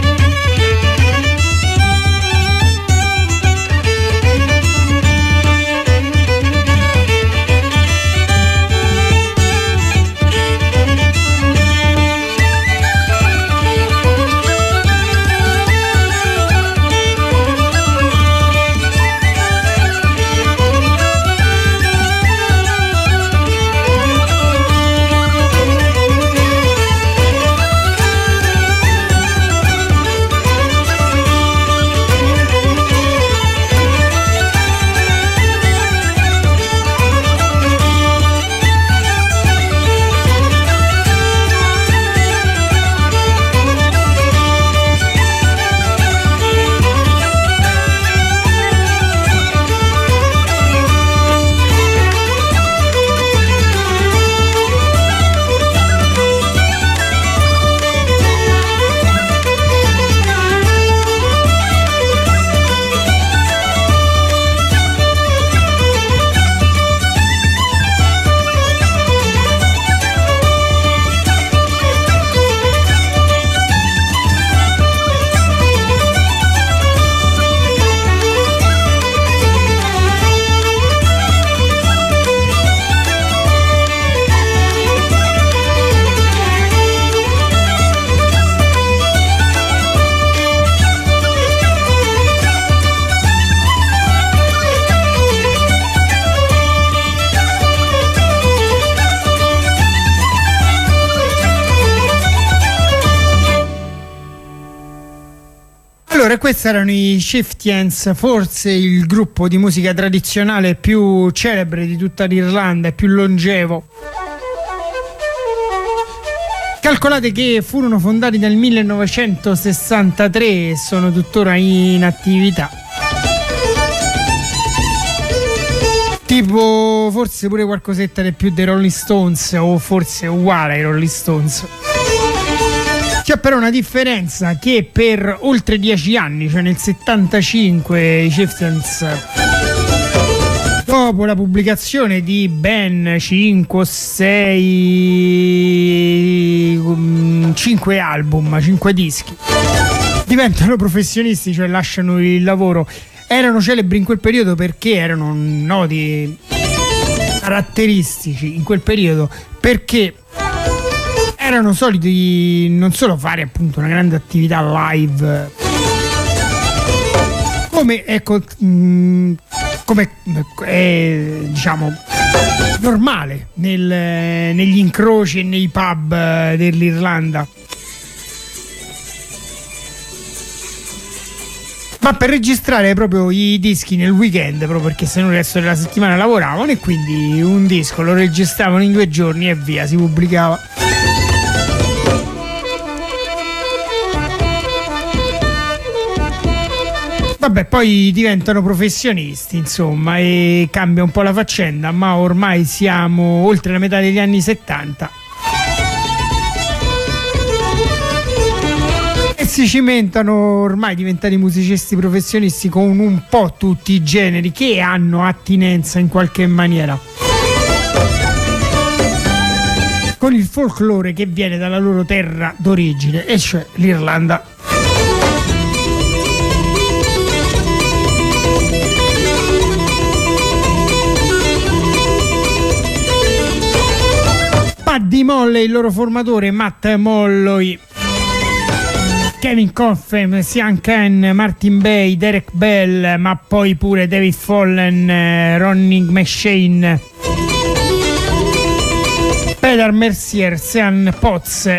Allora, questi erano i Chieftains, forse il gruppo di musica tradizionale più celebre di tutta l'Irlanda e più longevo. Calcolate che furono fondati nel 1963 e sono tuttora in attività. Tipo forse pure qualcosetta di più dei Rolling Stones, o forse uguale ai Rolling Stones. C'è però una differenza, che per oltre 10 anni, cioè nel 75, i Chieftains, dopo la pubblicazione di ben 5 album, 5 dischi, diventano professionisti, cioè lasciano il lavoro. Erano celebri in quel periodo perché erano noti, caratteristici in quel periodo, perché erano soliti non solo fare appunto una grande attività live, come ecco, come è, diciamo, normale negli incroci e nei pub dell'Irlanda. Ma per registrare proprio i dischi nel weekend, proprio perché se no il resto della settimana lavoravano, e quindi un disco lo registravano in 2 giorni e via, si pubblicava. Vabbè, poi diventano professionisti, insomma, e cambia un po' la faccenda, ma ormai siamo oltre la metà degli anni 70 e si cimentano, ormai diventati musicisti professionisti, con un po' tutti i generi che hanno attinenza in qualche maniera con il folklore che viene dalla loro terra d'origine, e cioè l'Irlanda. Paddy Molly, il loro formatore, Matt Molloy, Kevin Coffin, Sean Ken, Martin Bay, Derek Bell, ma poi pure David Follen, Ronnie McShane, Peter Mercier, Sean Potts,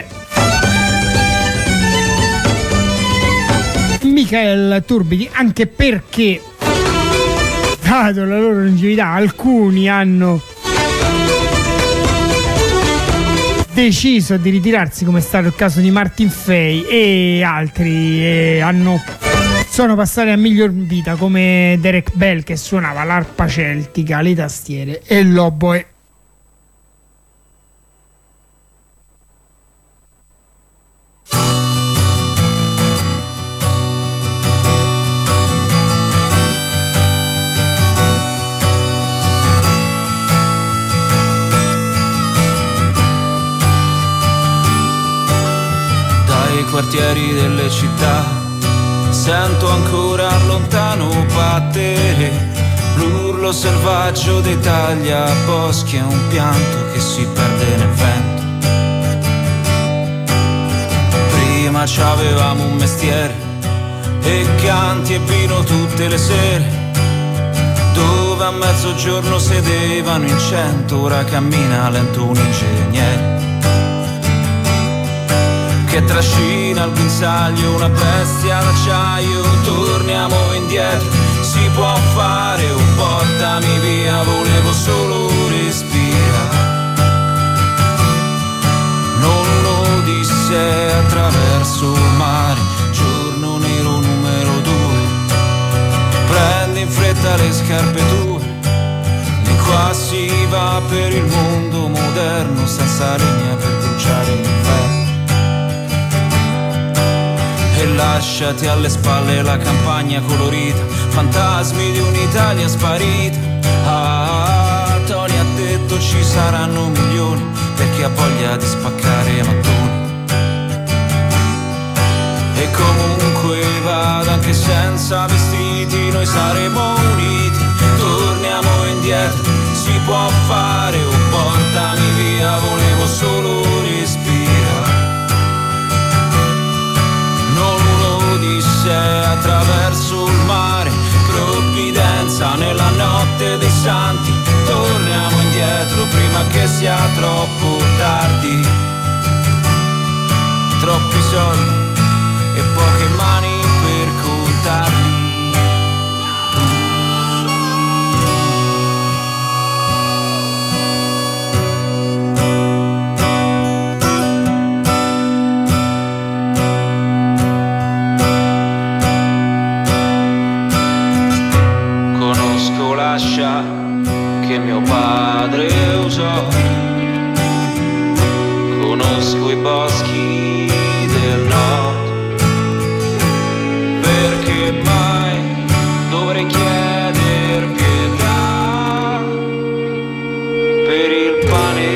Michael Turbidi, anche perché, dato la loro longevità, alcuni hanno deciso di ritirarsi, come è stato il caso di Martin Fay, e altri sono passati a miglior vita, come Derek Bell, che suonava l'arpa celtica, le tastiere e l'oboe. Quartieri delle città sento ancora lontano battere l'urlo selvaggio dei tagliaboschi, è un pianto che si perde nel vento. Prima c'avevamo un mestiere e canti e vino tutte le sere, dove a mezzogiorno sedevano in 100, ora cammina lento un ingegnere che trascina al guinzaglio una bestia d'acciaio. Torniamo indietro, si può fare, o portami via, volevo solo respirare. Non un'odissea attraverso il mare, giorno nero numero 2, prendi in fretta le scarpe tue, di qua si va per il mondo moderno, senza legna per bruciare l'inverno. E lasciati alle spalle la campagna colorita, fantasmi di un'Italia sparita. Ah, Tony ha detto ci saranno milioni, perché ha voglia di spaccare i mattoni. E comunque vada, anche senza vestiti, noi saremo uniti. Torniamo indietro, si può fare, o portami via, volevo solo respirare. Attraverso il mare, provvidenza nella notte dei santi. Torniamo indietro prima che sia troppo tardi. Troppi soldi e poche mani per contarli. Che mio padre usò, conosco i boschi del nord, perché mai dovrei chieder pietà per il pane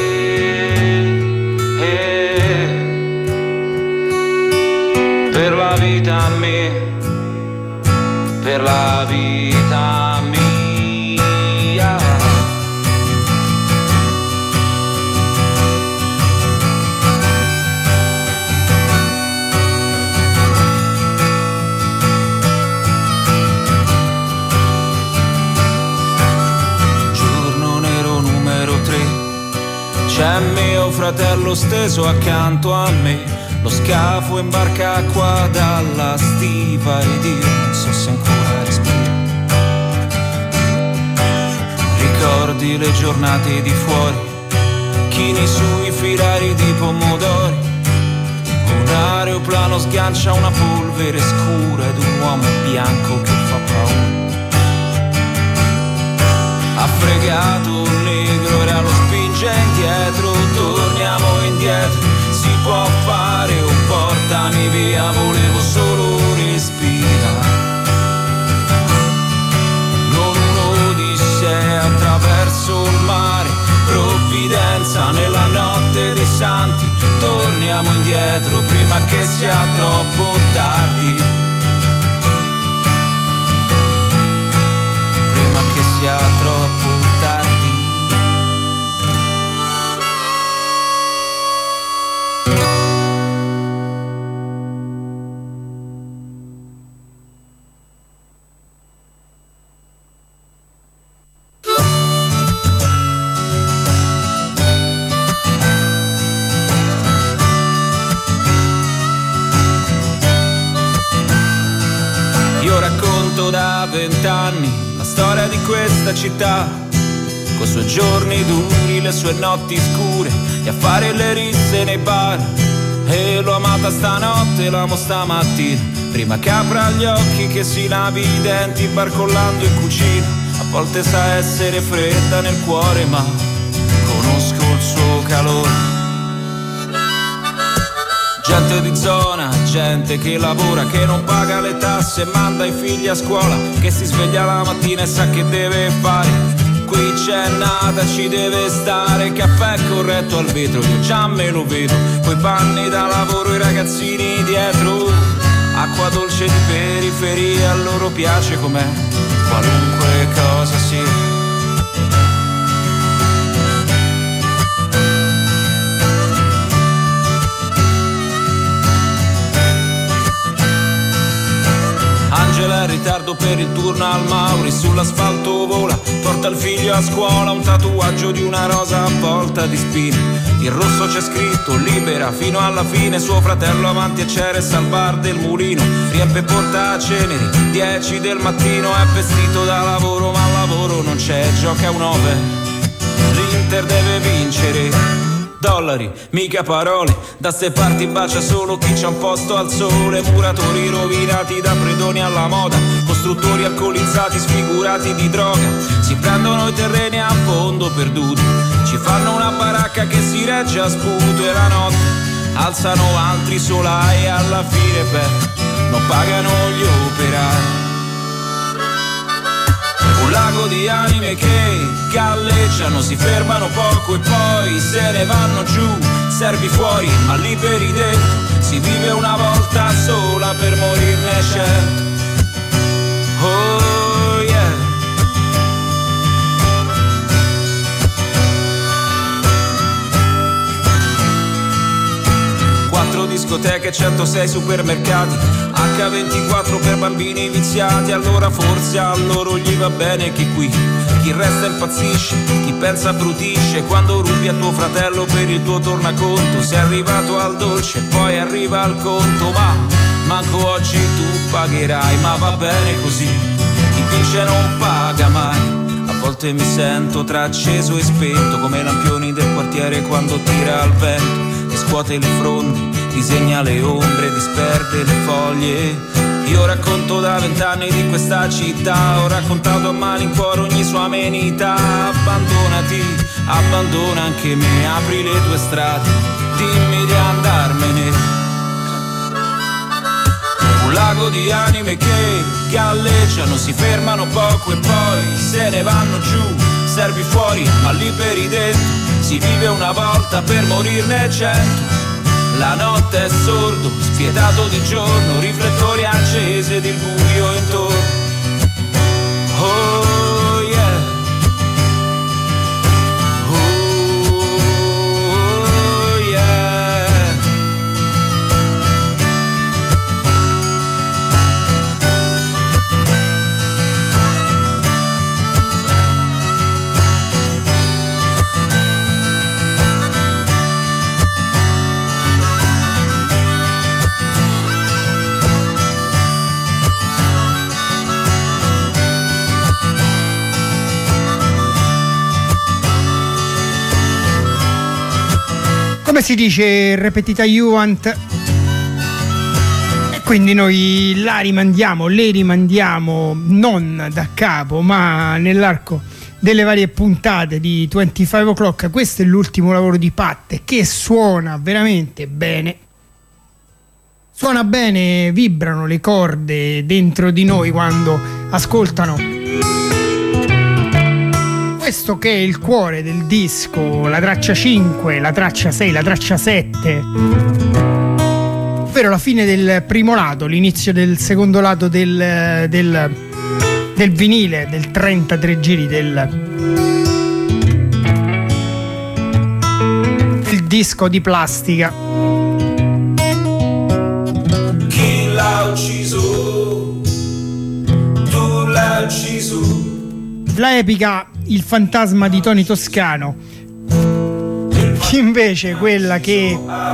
e per la vita a me, per la vita mia. C'è mio fratello steso accanto a me, lo scafo in barca acqua dalla stiva ed io non so se ancora respiro. Ricordi le giornate di fuori, chini sui filari di pomodori, un aeroplano sgancia una polvere scura ed un uomo bianco che fa paura. Ha fregato un negro, ora lo spinge indietro, torniamo indietro, si può fare o portami via, volevo solo respirare. Non un'odissea attraverso il mare, provvidenza nella notte dei santi, torniamo indietro prima che sia troppo tardi. Prima che sia troppo tardi. Io racconto da 20 anni la storia di questa città, coi suoi giorni duri, le sue notti scure, e a fare le risse nei bar. E l'ho amata stanotte, l'amo stamattina, prima che apra gli occhi, che si lavi i denti barcollando in cucina. A volte sa essere fredda nel cuore, ma conosco il suo calore. Gente di zona, gente che lavora, che non paga le tasse, manda i figli a scuola, che si sveglia la mattina e sa che deve fare. Qui c'è nata, ci deve stare, caffè corretto al vetro, io già me lo vedo, coi panni da lavoro, i ragazzini dietro. Acqua dolce di periferia, a loro piace com'è, qualunque cosa sia. Angela in ritardo per il turno al Mauri, sull'asfalto vola, porta il figlio a scuola, un tatuaggio di una rosa avvolta di spine. Il rosso c'è scritto libera fino alla fine, suo fratello avanti e Ceres al bar del mulino, riempie porta ceneri, 10 del mattino, è vestito da lavoro ma al lavoro non c'è, gioca un 9, l'Inter deve vincere. Dollari, mica parole, da ste parti bacia solo chi c'ha un posto al sole. Muratori rovinati da predoni alla moda, costruttori alcolizzati sfigurati di droga, si prendono i terreni a fondo perduti, ci fanno una baracca che si regge a sputo, e la notte alzano altri solai e alla fine non pagano gli operai. Un lago di anime che galleggiano, si fermano poco e poi se ne vanno giù. Servi fuori ma liberi dentro, si vive una volta sola per morirne certo. Oh yeah. Quattro discoteche, 106 supermercati, H24 per bambini viziati. Allora forse a loro gli va bene che qui chi resta impazzisce, chi pensa brutisce. Quando rubi a tuo fratello per il tuo tornaconto, sei arrivato al dolce e poi arriva al conto. Ma manco oggi tu pagherai, ma va bene così, chi vince non paga mai. A volte mi sento tra acceso e spento, come lampioni del quartiere quando tira al vento, e scuote le fronde, disegna le ombre, disperde le foglie. Io racconto da 20 anni di questa città, ho raccontato a malincuore ogni sua amenità. Abbandonati, abbandona anche me, apri le tue strade, dimmi di andarmene. Un lago di anime che galleggiano, si fermano poco e poi se ne vanno giù. Servi fuori ma liberi dentro, si vive una volta per morirne 100. La notte è sordo, spietato di giorno, riflettori accesi ed il buio intorno. Oh yeah. Oh yeah. come si dice, repetita iuvant, e quindi noi le rimandiamo non da capo ma nell'arco delle varie puntate di 25 O'Clock. Questo è l'ultimo lavoro di Pat, che suona veramente bene. Suona bene, vibrano le corde dentro di noi quando ascoltano questo che è il cuore del disco, la traccia 5, la traccia 6, la traccia 7, ovvero la fine del primo lato, l'inizio del secondo lato del vinile, del 33 giri del disco di plastica. Chi l'ha ucciso? Tu l'hai ucciso. La epica Il fantasma di Tony Toscano, invece quella che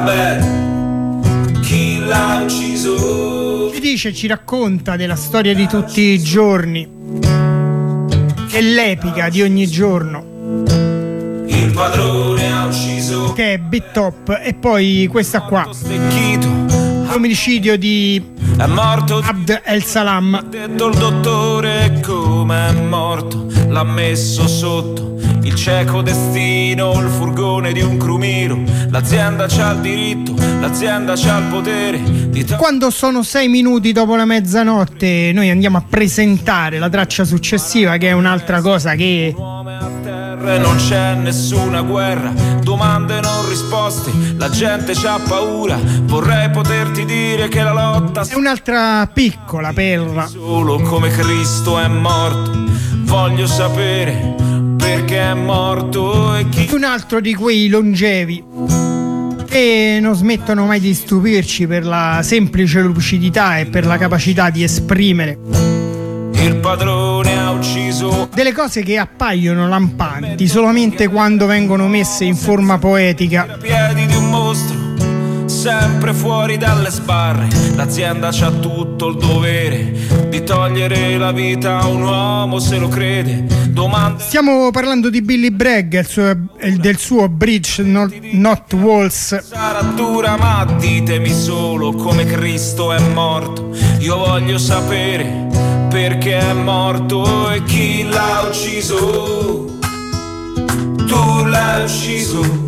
Chi l'ha ucciso? ci racconta della storia di tutti i giorni, è l'epica di ogni giorno, Il padrone ha ucciso, che è Big Top. E poi questa qua, l'omicidio di è morto Abd El Salam. ha detto il dottore come è morto, l'ha messo sotto il cieco destino, il furgone di un crumiro. L'azienda c'ha il diritto, l'azienda c'ha il potere di Quando sono 6 minuti dopo la mezzanotte noi andiamo a presentare la traccia successiva, che è un'altra cosa che non c'è nessuna guerra, domande non risposte, la gente c'ha paura. Vorrei poterti dire che la lotta è un'altra piccola perla, solo come Cristo è morto. Voglio sapere perché è morto e chi. un altro di quei longevi e non smettono mai di stupirci per la semplice lucidità e per la capacità di esprimere Il padrone ha ucciso delle cose che appaiono lampanti solamente quando vengono messe in forma poetica. ai piedi di un mostro, sempre fuori dalle sbarre. L'azienda c'ha tutto il dovere di togliere la vita a un uomo se lo crede. Domande. Stiamo parlando di Billy Bragg e del suo Bridge Not Walls. Sarà dura, ma ditemi solo come Cristo è morto. Io voglio sapere perché è morto e chi l'ha ucciso. Tu l'hai ucciso.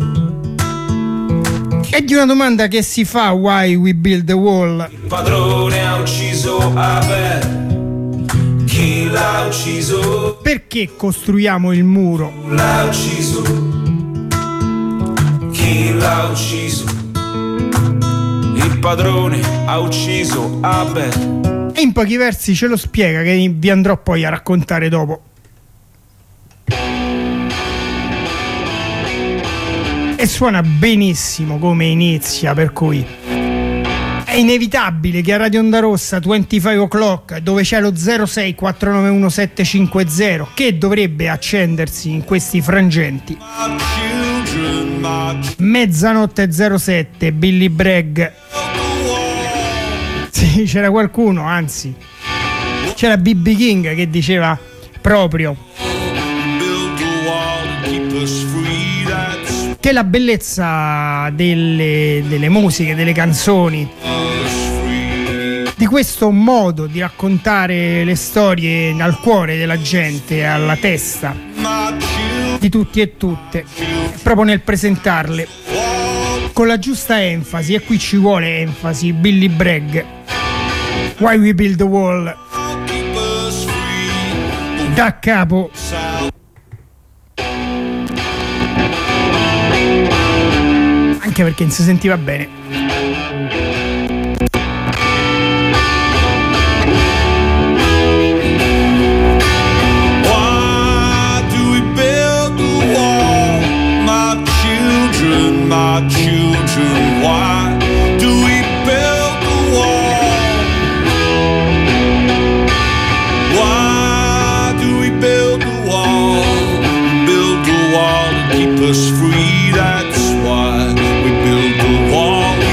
È di una domanda che si fa: Why we build the wall? Il padrone ha ucciso Abel. Chi l'ha ucciso? Perché costruiamo il muro? L'ha ucciso. Chi l'ha ucciso? Il padrone ha ucciso Abel. E in pochi versi ce lo spiega, che vi andrò poi a raccontare dopo. E suona benissimo come inizia, per cui è inevitabile che a Radio Onda Rossa 25 O'Clock, dove c'è lo 06 491 750 che dovrebbe accendersi in questi frangenti, mezzanotte 07, Billy Bragg. Sì, c'era qualcuno, anzi c'era B.B. King che diceva proprio che la bellezza delle musiche, delle canzoni, di questo modo di raccontare le storie al cuore della gente, alla testa di tutti e tutte, proprio nel presentarle con la giusta enfasi. E qui ci vuole enfasi. Billy Bragg, Why We Build the Wall, da capo. Anche perché non si sentiva bene. Why do we build the wall? My children, why do we build the wall? Why do we build the wall? Build the wall to keep us free, that's why we build the wall.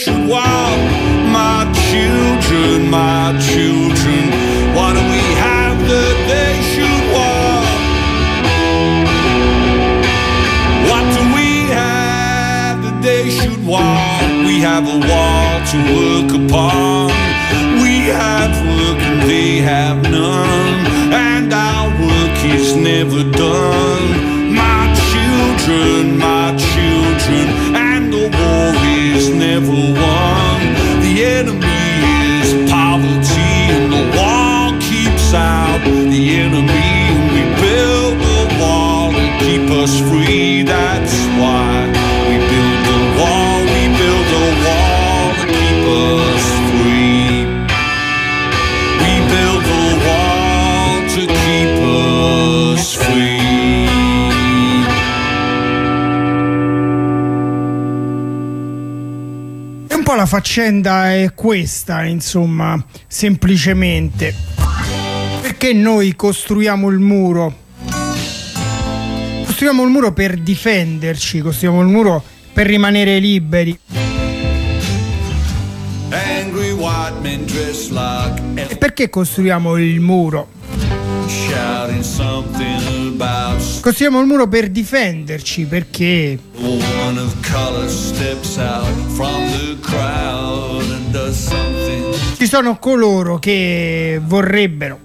should walk. My children, why do we have that they should walk? What do we have that they should walk? We have a wall to work upon. We have work and they have none, and our work is never done. My children, and the war is never won. The enemy is poverty, and the wall keeps out the enemy. And we build the wall to keep us free. That's why we build the wall. We build a wall to keep us free. We build the wall to keep us free. Un po' la faccenda è questa, insomma, semplicemente. Perché noi costruiamo il muro? Costruiamo il muro per difenderci, costruiamo il muro per rimanere liberi. Angry white men dressed like E perché costruiamo il muro? shouting something about Costruiamo il muro per difenderci, perché a woman of color steps out from the crowd and does something. ci sono coloro che vorrebbero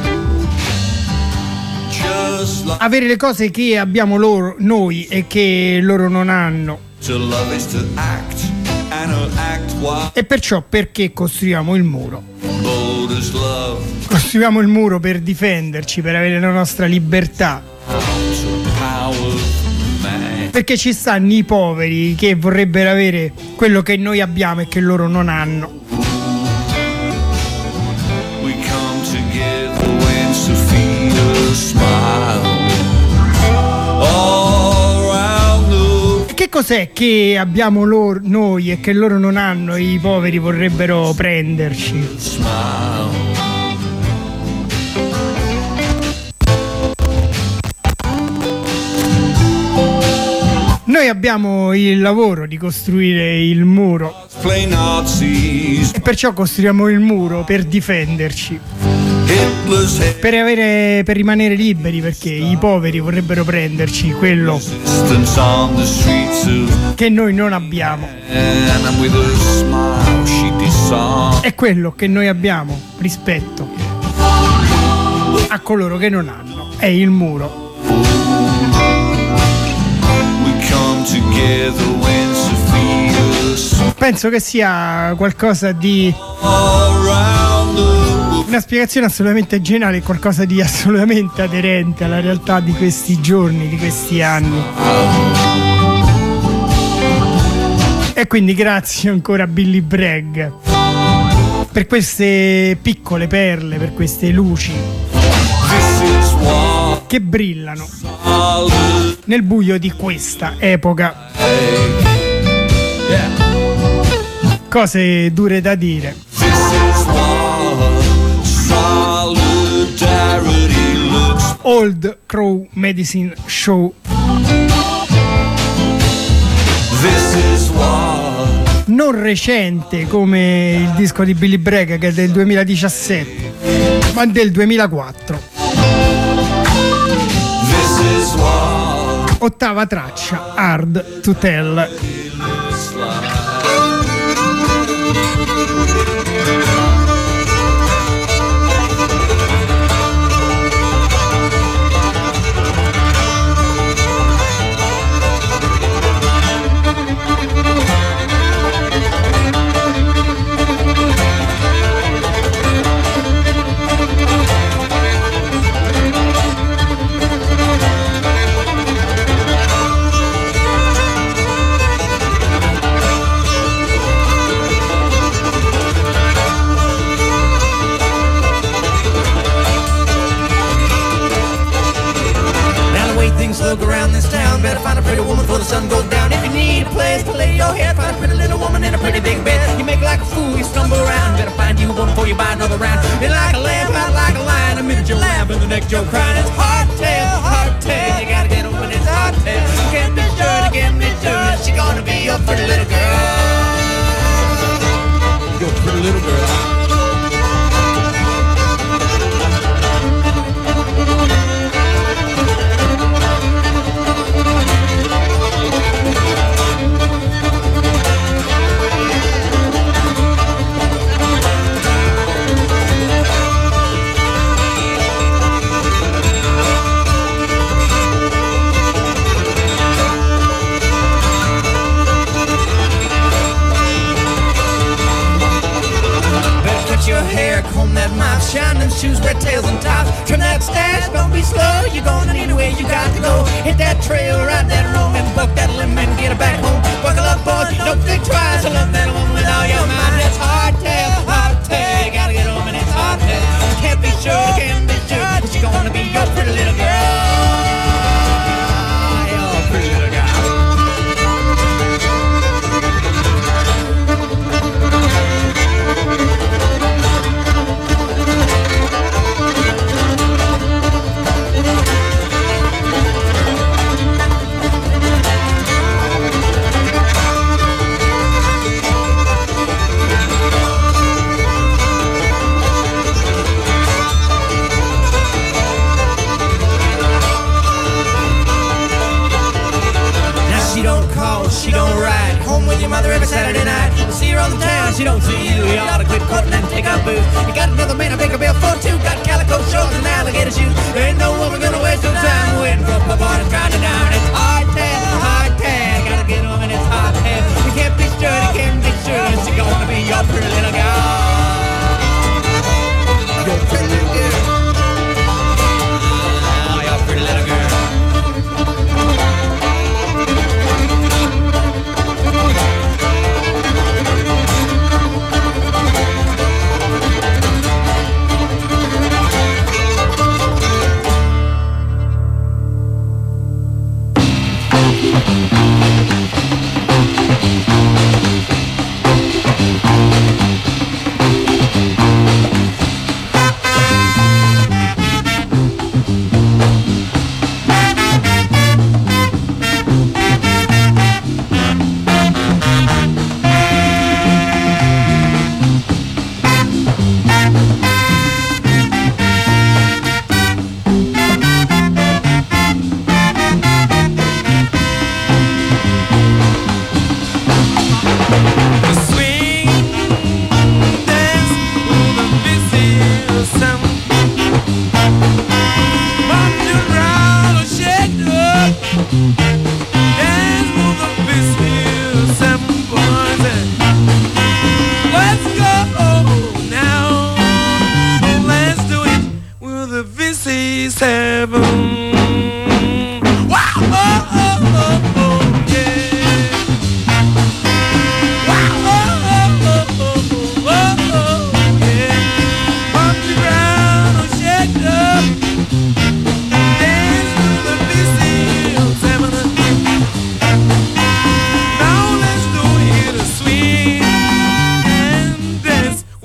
Just like avere le cose che abbiamo noi e che loro non hanno. to love is to act, and to act while E perciò perché costruiamo il muro? bold as love. Costruiamo il muro per difenderci, per avere la nostra libertà. Power man. Perché ci stanno i poveri che vorrebbero avere quello che noi abbiamo e che loro non hanno. We come together when Sophia smile. All around the E che cos'è che abbiamo noi e che loro non hanno e i poveri vorrebbero prenderci? smile. Noi abbiamo il lavoro di costruire il muro Play Nazis. e perciò costruiamo il muro per difenderci, Hitler's head. per rimanere liberi, perché i poveri vorrebbero prenderci quello Resistance on the streets of che noi non abbiamo, and with a smile she disarmed. è quello che noi abbiamo rispetto a coloro che non hanno, è il muro. We come together when Sophia Penso che sia qualcosa di all around the world. una spiegazione assolutamente generale, qualcosa di assolutamente aderente alla realtà di questi giorni, di questi anni. E quindi grazie ancora a Billy Bragg per queste piccole perle, per queste luci This is what che brillano I'll do. nel buio di questa epoca. Yeah. Cose dure da dire. This is what solidarity looks. Old Crow Medicine Show. This is what Non recente come il disco di Billy Bragg, che è del 2017, ma del 2004. this is what Ottava traccia, Hard to Tell. looks like. Look around this town, better find a pretty woman before the sun goes down. If you need a place to lay your head, find a pretty little woman in a pretty big bed. You make like a fool, you stumble around. Better find you one before you buy another round. You're like a lamb, out like a lion. A minute you're laughing, the next you're crying. It's hardtail. You gotta get them when it's hardtail. You can't be sure to get me sure she's gonna be a pretty little girl. there, comb that mop, shine them shoes, red tails and tops. Trim that stash, don't be slow, you're going anywhere you got to go. Hit that trail, ride that roam, and buck that limb and get it back home. Buckle up, boys, don't think twice, I love that woman with all your mind. It's hardtail, you gotta get home and it's hardtail. You can't be sure, can't be sure, but you're gonna be your pretty little girl. Your pretty little girl. She don't call, she don't ride. Home with your mother every Saturday night. You see her on the town, she don't see you. You ought to quit quoting and take our booze. You got another man, I make a bill for two. Got calico shorts and alligator shoes. There ain't no woman gonna waste no time waiting for a pub on and trying to down. It's hardtail, gotta get home and it's hardtail. You can't be sure, you can't be sure. She's gonna be your pretty little girl. Your pretty little girl. Oh, your pretty little girl.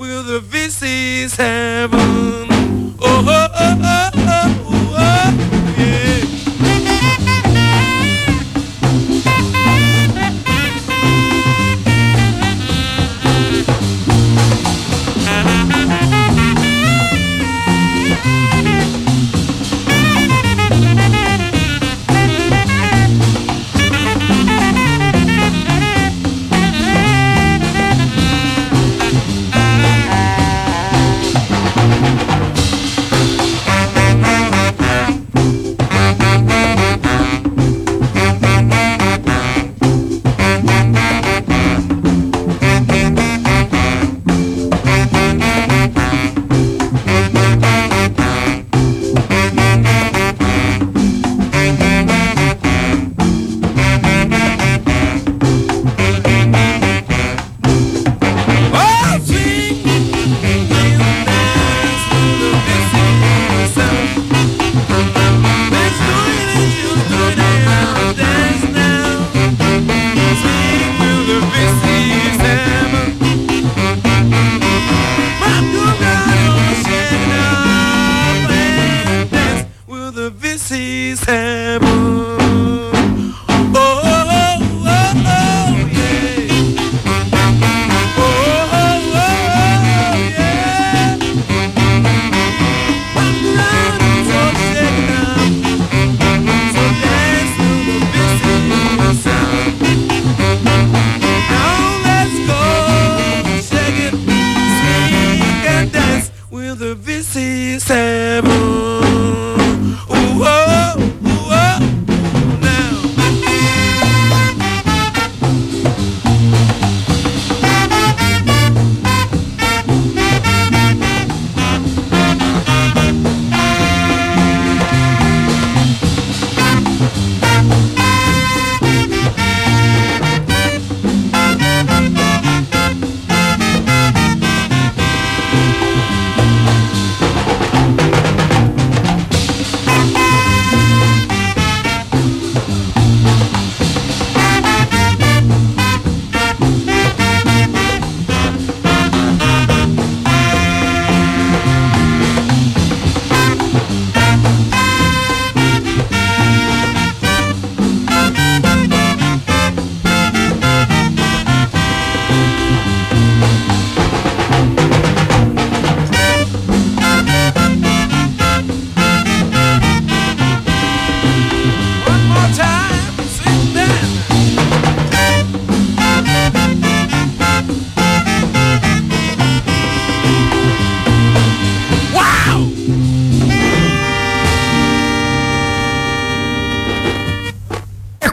This is heaven. Oh, oh, oh, oh, oh, oh.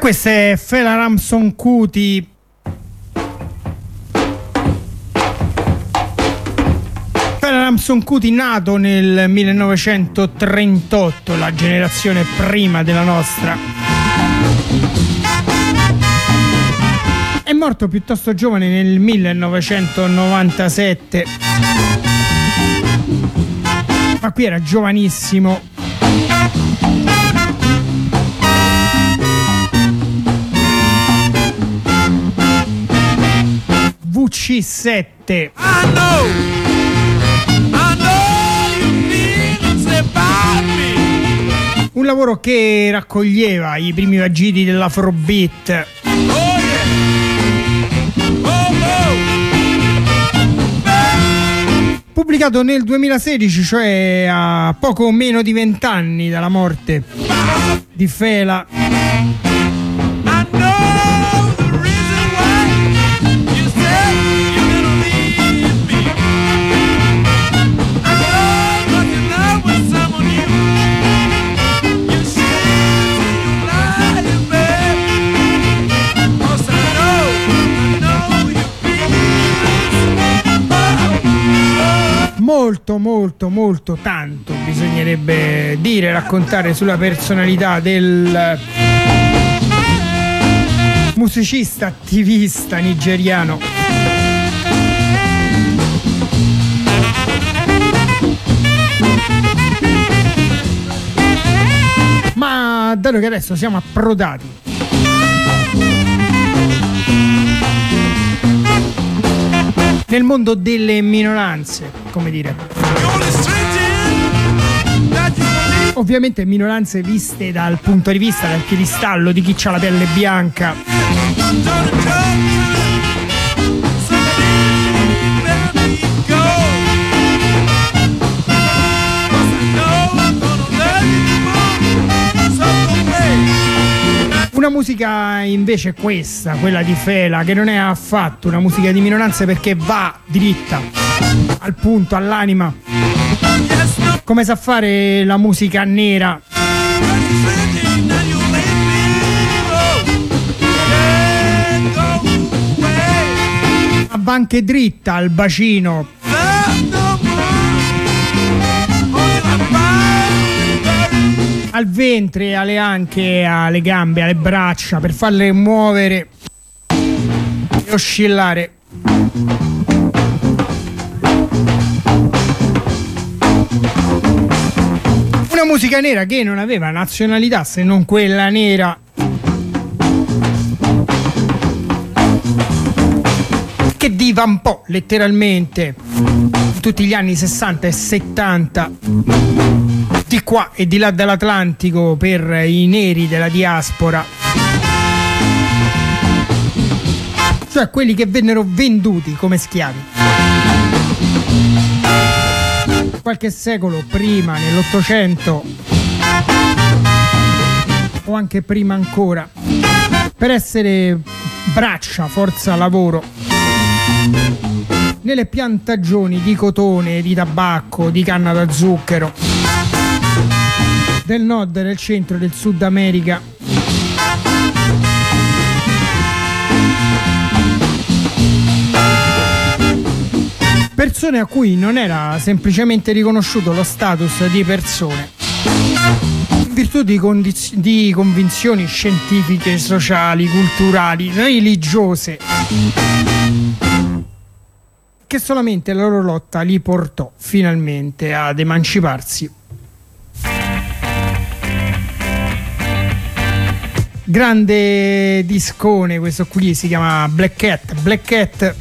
Questo è Fela Ramson Kuti. Fela Ramson Kuti, nato nel 1938, la generazione prima della nostra. È morto piuttosto giovane nel 1997. Ma qui era giovanissimo. VC7. Un lavoro che raccoglieva i primi vagiti dell'Afrobeat. Pubblicato nel 2016, cioè a poco meno di 20 anni dalla morte di Fela. Molto tanto bisognerebbe dire, raccontare sulla personalità del musicista attivista nigeriano. Ma dato che adesso siamo approdati nel mondo delle minoranze, come dire, ovviamente minoranze viste dal punto di vista, dal piedistallo di chi ha la pelle bianca, una musica invece questa, quella di Fela, che non è affatto una musica di minoranze perché va dritta al punto, all'anima, come sa fare la musica nera. Ma va anche dritta al bacino, al ventre, alle anche, alle gambe, alle braccia, per farle muovere e oscillare. Una musica nera che non aveva nazionalità se non quella nera, che divampò letteralmente in tutti gli anni 60 e 70 di qua e di là dell'Atlantico per i neri della diaspora, cioè quelli che vennero venduti come schiavi. Qualche secolo prima, nell'Ottocento o anche prima ancora, per essere braccia, forza lavoro nelle piantagioni di cotone, di tabacco, di canna da zucchero del nord, del centro e del Sud America. Persone a cui non era semplicemente riconosciuto lo status di persone in virtù di convinzioni scientifiche, sociali, culturali, religiose, che solamente la loro lotta li portò finalmente ad emanciparsi. Grande discone questo qui, si chiama Black Cat. Black Cat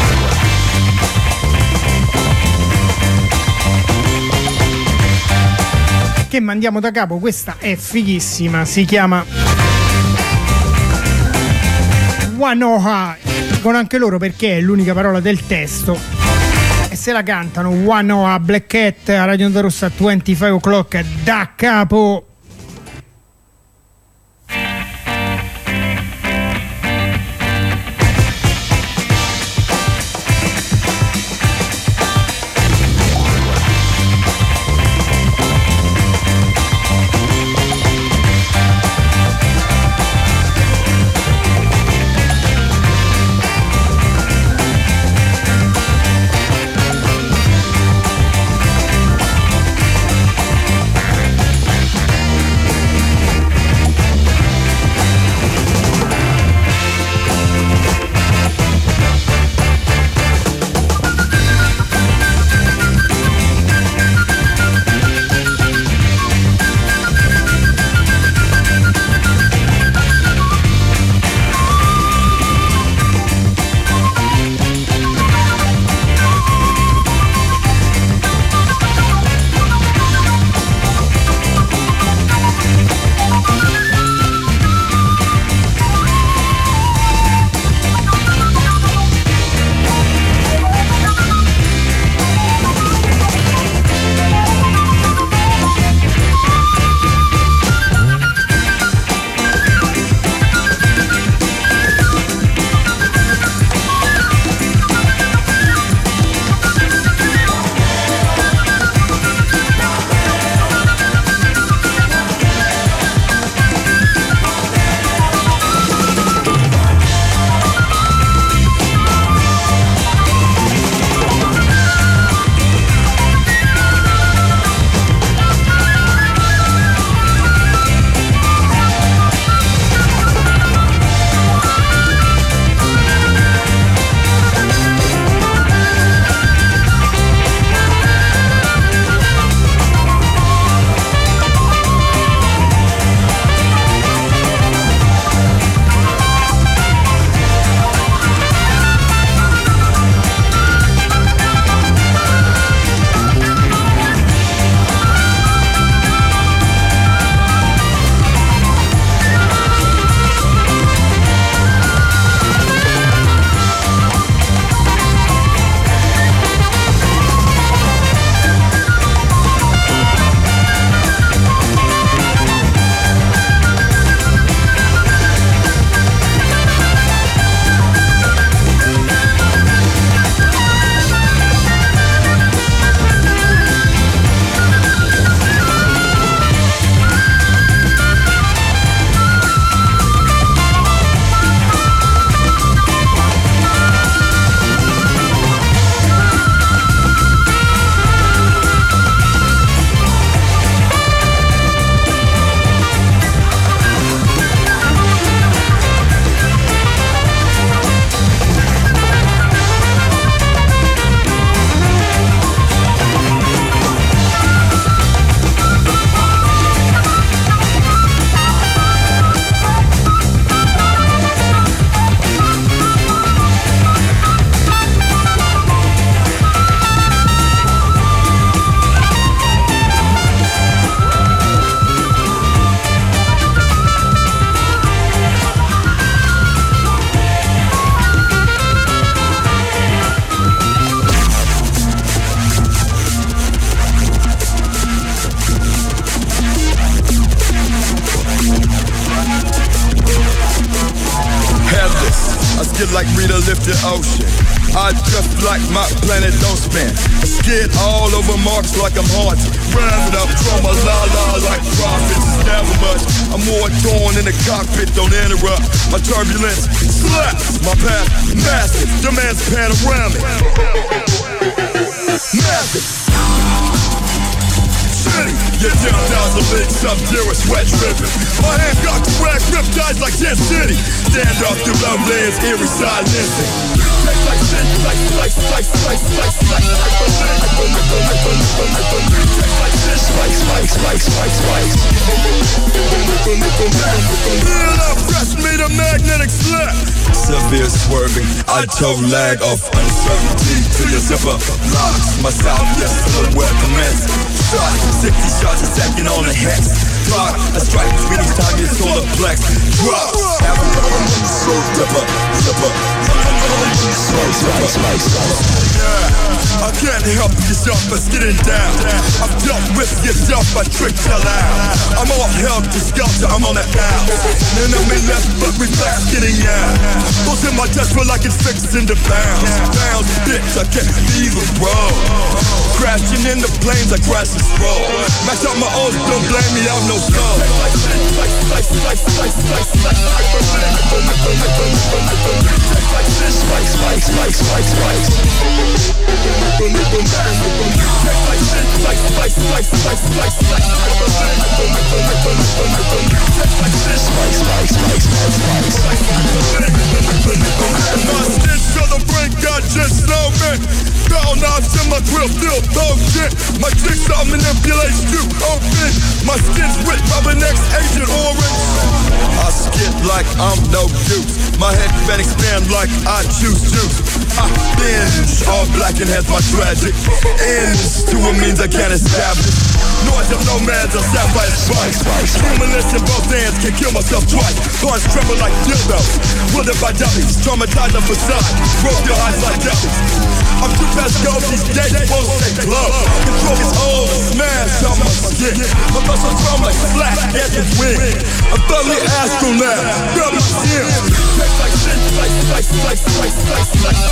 che mandiamo da capo, questa è fighissima, si chiama Wanoha, dicono anche loro perché è l'unica parola del testo e se la cantano. Wanoha, Black Cat a Radio Onda Rossa 25 o'clock da capo. like Rita lifted ocean. I just like my planet don't spin. Skid all over marks like I'm haunted. Rise it up, drama la like prophets. Never much, I'm more torn in the cockpit. Don't interrupt my turbulence. Slaps my path, massive. Demands panoramic. Massive. Get down, the big sub-zero sweat dripping. My hand got the rag, riptides like Jet City. Stand up through lowlands, eerie silencing. Taste like shit, slice. Real up, fresh meat, a magnetic slap. Severe swerving, I toe lag off uncertainty to your zipper. Locks, my southwest silhouette commence. 60 shots a second on the hex. Clock, a strike between these targets, solar flex. Drop, so dipper. Yeah, I can't help yourself but getting down. I've dealt with yourself, I tricked you out. I'm all held to skelter, I'm on the out. And I'm in left, but reflex getting out. Those in my chest feel like it's fixed into bounds. Bounds, bitch, I can't leave a road. Crashing in the planes, I crash and roll. Mash out my own, don't blame me, I'm no soul. My stitch to the brink, got just snowman. Down knobs in my grill, still potent. My jigsaw manipulates you, open. My skin's with rubber next Agent Orange. I skip like I'm no use. My head can expand like I choose juice. I binge all black and has my tragic ends to a means I can't establish. Noise of nomads or sapphire spikes. Humorless in both hands, can kill myself twice. Hearts tremble like dildos. Wielded by dummies, traumatized the facade. Broke your eyes like dummies. I'm too past go, these days won't stay close. Control is old, smash on my skin. My muscles drum like flat, head and wing. I'm thoroughly astronaut, rub my skin. Taste like shit, slice. Taste like shit, slice.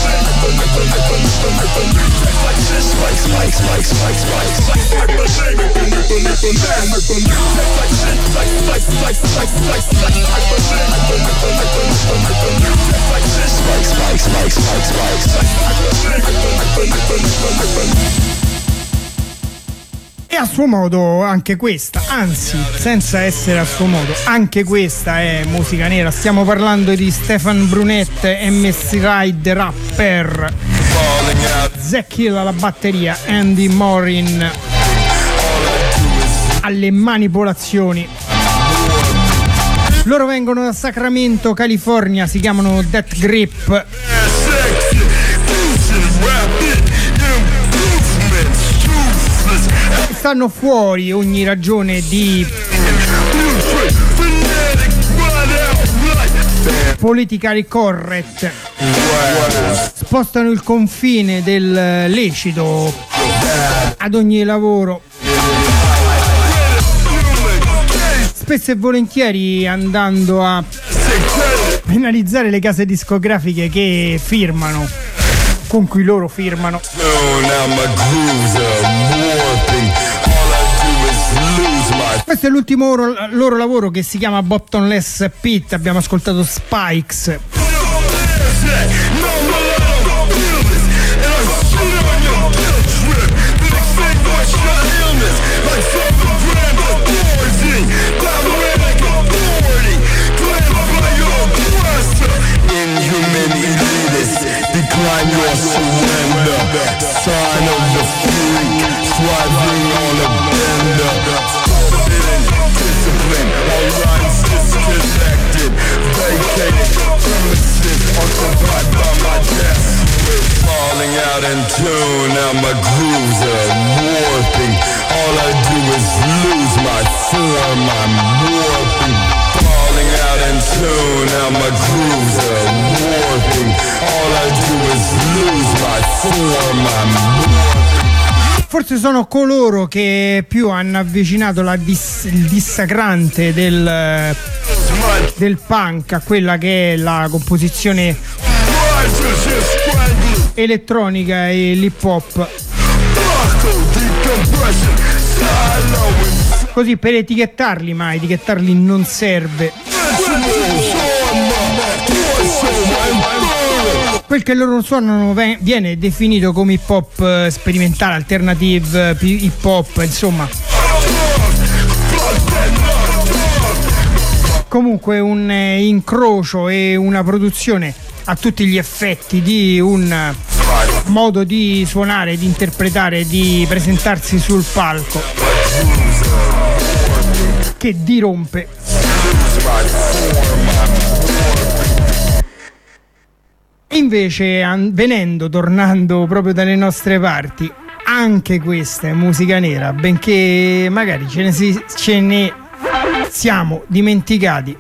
E a suo modo anche questa, anzi senza essere a suo modo, anche questa è musica nera. Stiamo parlando di Stefan Brunet, MC Ride rapper, Zack Hill alla batteria, Andy Morin alle manipolazioni. Loro vengono da Sacramento, California, si chiamano Death Grip. Stanno fuori ogni ragione di politically correct. Spostano il confine del lecito ad ogni lavoro. Spesso e volentieri andando a penalizzare le case discografiche che firmano, con cui loro firmano. Questo è l'ultimo loro lavoro, che si chiama Bottomless Pit. Abbiamo ascoltato Spikes. Decline your surrender, sign of the freak, thriving on a bender. Forbidden discipline, all lines disconnected, vacated premises, occupied by my desk. Falling out in tune, now my grooves are warping. All I do is lose my form, I'm warping. Falling out in tune, now my grooves are warping. All I do is lose my form, I'm warping. Forse sono coloro che più hanno avvicinato il dissacrante del del punk a quella che è la composizione elettronica e l'hip hop, così per etichettarli, ma etichettarli non serve. Quel che loro suonano viene definito come hip hop sperimentale, alternative, hip hop, insomma. Comunque un incrocio e una produzione a tutti gli effetti di un modo di suonare, di interpretare, di presentarsi sul palco che dirompe. Invece tornando proprio dalle nostre parti, anche questa è musica nera, benché magari ce ne siamo dimenticati.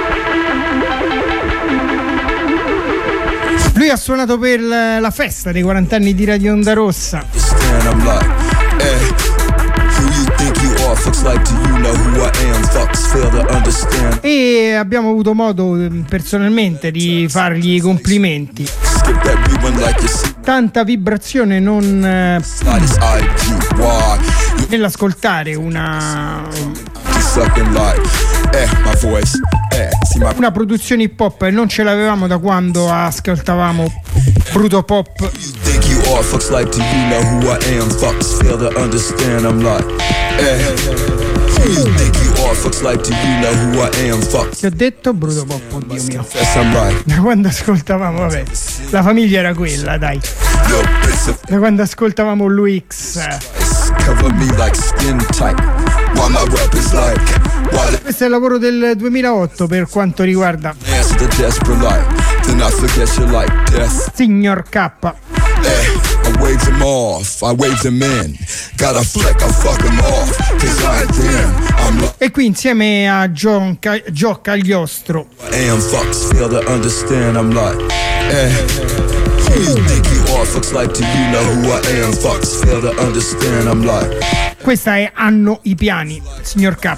Lui ha suonato per la festa dei 40 anni di Radio Onda Rossa. E abbiamo avuto modo personalmente di fargli i complimenti. Tanta vibrazione nell'ascoltare una produzione hip hop, e non ce l'avevamo da quando ascoltavamo Bruto Pop. Ti ho detto Bruto Pop, oddio mio. Da quando ascoltavamo, vabbè, la famiglia era quella, dai. Da quando ascoltavamo l'UX. Questo è il lavoro del 2008 per quanto riguarda Signor K. I waved him off, I waved him in. Got a fleck, I fuck him off, 'cause I ain't them. E qui insieme a Gio Cagliostro. AM fucks fail to understand, I'm like, who you think you are? Fucks like, do you know who I am? Fucks fail to understand, I'm like. Questa è Hanno i piani, Signor K.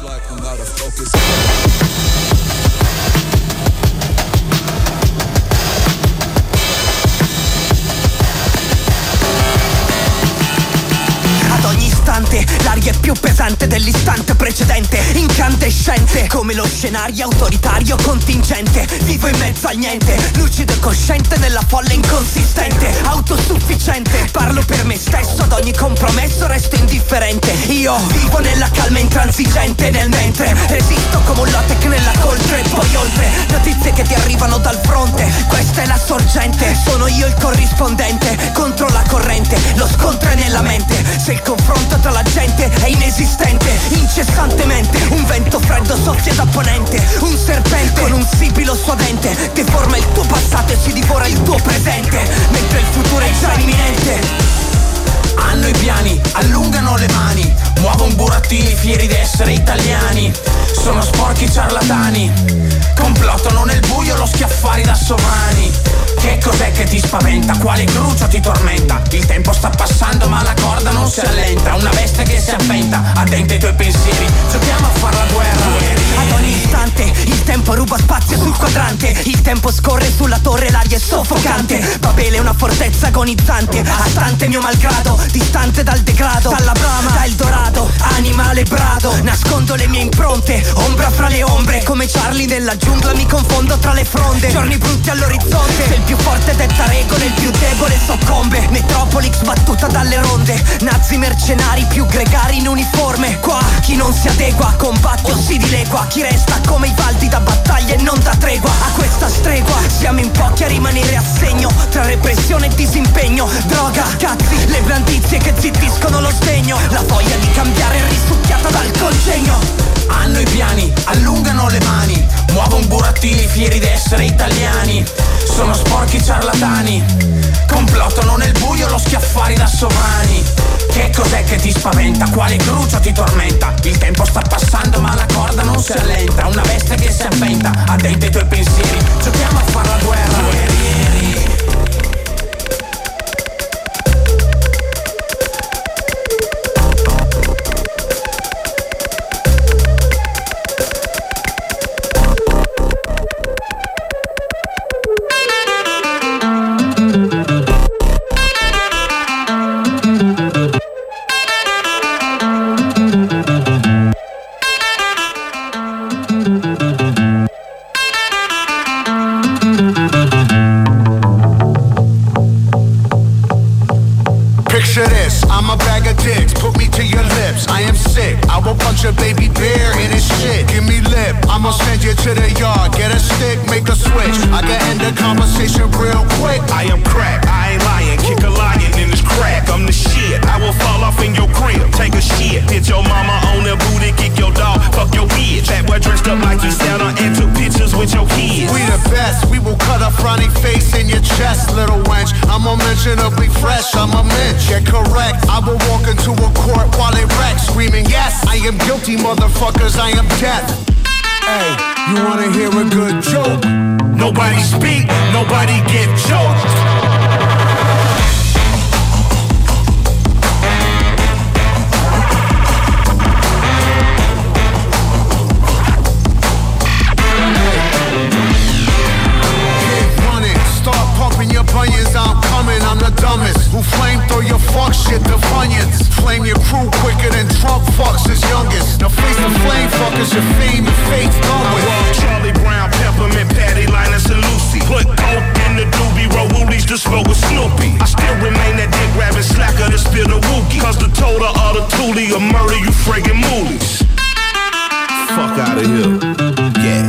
L'aria è più pesante dell'istante precedente, incandescente come lo scenario autoritario contingente. Vivo in mezzo al niente, lucido e cosciente nella folla inconsistente, autosufficiente. Parlo per me stesso, ad ogni compromesso resto indifferente. Io vivo nella calma intransigente, nel mentre resisto come un latex nella coltre. E poi oltre, notizie che ti arrivano dal fronte, questa è la sorgente. Sono io il corrispondente, contro la corrente. Lo scontro è nella mente, se il confronto tra la gente è inesistente. Incessantemente un vento freddo soffia da ponente, un serpente con un sibilo suadente deforma il tuo passato e si divora il tuo presente, mentre il futuro è già imminente. Hanno i piani, allungano le mani, muovono burattini fieri d'essere italiani. Sono sporchi ciarlatani, complottano nel buio lo schiaffari da sovrani. Che cos'è che ti spaventa? Quale crucio ti tormenta? Il tempo sta passando ma la corda non si allenta. Una veste che si avventa, attenta ai tuoi pensieri. Giochiamo a far la guerra. Ad ogni istante il tempo ruba spazio sul quadrante. Il tempo scorre sulla torre, l'aria è soffocante. Babele è una fortezza agonizzante, astante mio malgrado, distante dal degrado, dalla brama, da Eldorado, animale brado. Nascondo le mie impronte, ombra fra le ombre. Come Charlie nella giungla mi confondo tra le fronde. Giorni brutti all'orizzonte, se il più forte detta regole, il più debole soccombe. Metropoli sbattuta dalle ronde, nazi mercenari più gregari in uniforme. Qua chi non si adegua combatte o si dilegua. Chi resta come i valdi da battaglia e non da tregua. A questa stregua siamo in pochi a rimanere a segno, tra repressione e disimpegno. Droga, cazzi, le blandizie che zittiscono lo sdegno. La voglia di cambiare è risucchiata dal congegno. Hanno i piani, allungano le mani, muovono burattini fieri d'essere italiani. Sono sporchi ciarlatani, complottano nel buio lo schiaffari da sovrani. Che cos'è che ti spaventa? Quale crucio ti tormenta? Il tempo sta passando ma la corda non si allenta. Una veste che si avventa, attenta ai tuoi pensieri. Giochiamo a far la guerra, guerrieri. Picture this, I'm a bag of dicks, put me to your lips. I am sick, I will punch a baby bear in his shit. Give me lip, I'ma send you to the yard. Get a stick, make a switch. I can end the conversation real quick. I am crack, I ain't lying. Kick a lion in his crack, I'm the shit. I will fall off in your crib, take a shit. Hit your mama on the booty, kick your dog, fuck your bitch. That boy dressed up like you Santa and took pictures with your kids. We the best, we will cut a frowning face in your chest, little wench. I'm unmentionably fresh, I'm a mensch. Yeah, correct, I will walk into a court while it wrecks, screaming, yes, I am guilty, motherfuckers, I am death. Hey, you wanna hear a good joke? Nobody speak, nobody get choked. Your bunions, I'm coming, I'm the dumbest. Who flame throw your fuck shit to Funyuns? Flame your crew quicker than Trump fucks his youngest. Now face the flame fuckers, your fame and fate's done with. I walk Charlie Brown, Peppermint, Patty, Linus, and Lucy. Put coke in the doobie, roll woolies to smoke with Snoopy. I still remain that dick rabbit slacker to spill the wookie. Cause the total of the toolie will murder you friggin' moolies. Fuck out of here. Yeah.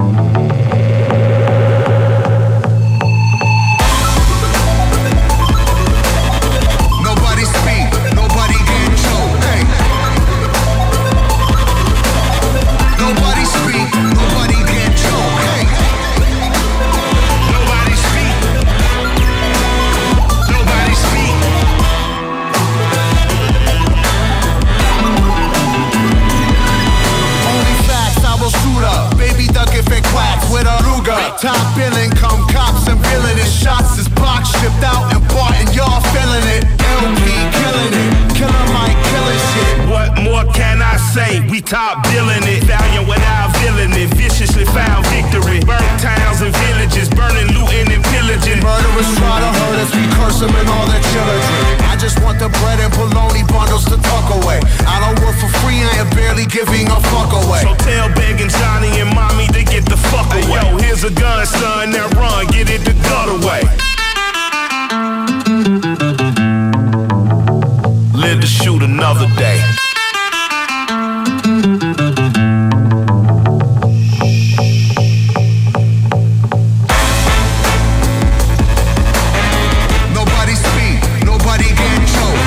With a Ruger, top billing, come cops and villainous shots. This box shipped out and bought and y'all feeling it. LP killing it, Killer Mike killing shit. What more can I say? We top billing it, valiant without villain it. Viciously found victory, burnt towns and villages, burning, looting and pillaging. Murderers try to hurt us, we curse them and all their children. I just want the bread and bologna bundles to tuck away. I don't work for free, I am barely giving a fuck away. So tell begging Johnny and mommy to get the fuck away. Hey, yo, here's a gun, son, now run, get it the gut away. Live to shoot another day. Nobody speak, nobody get choked.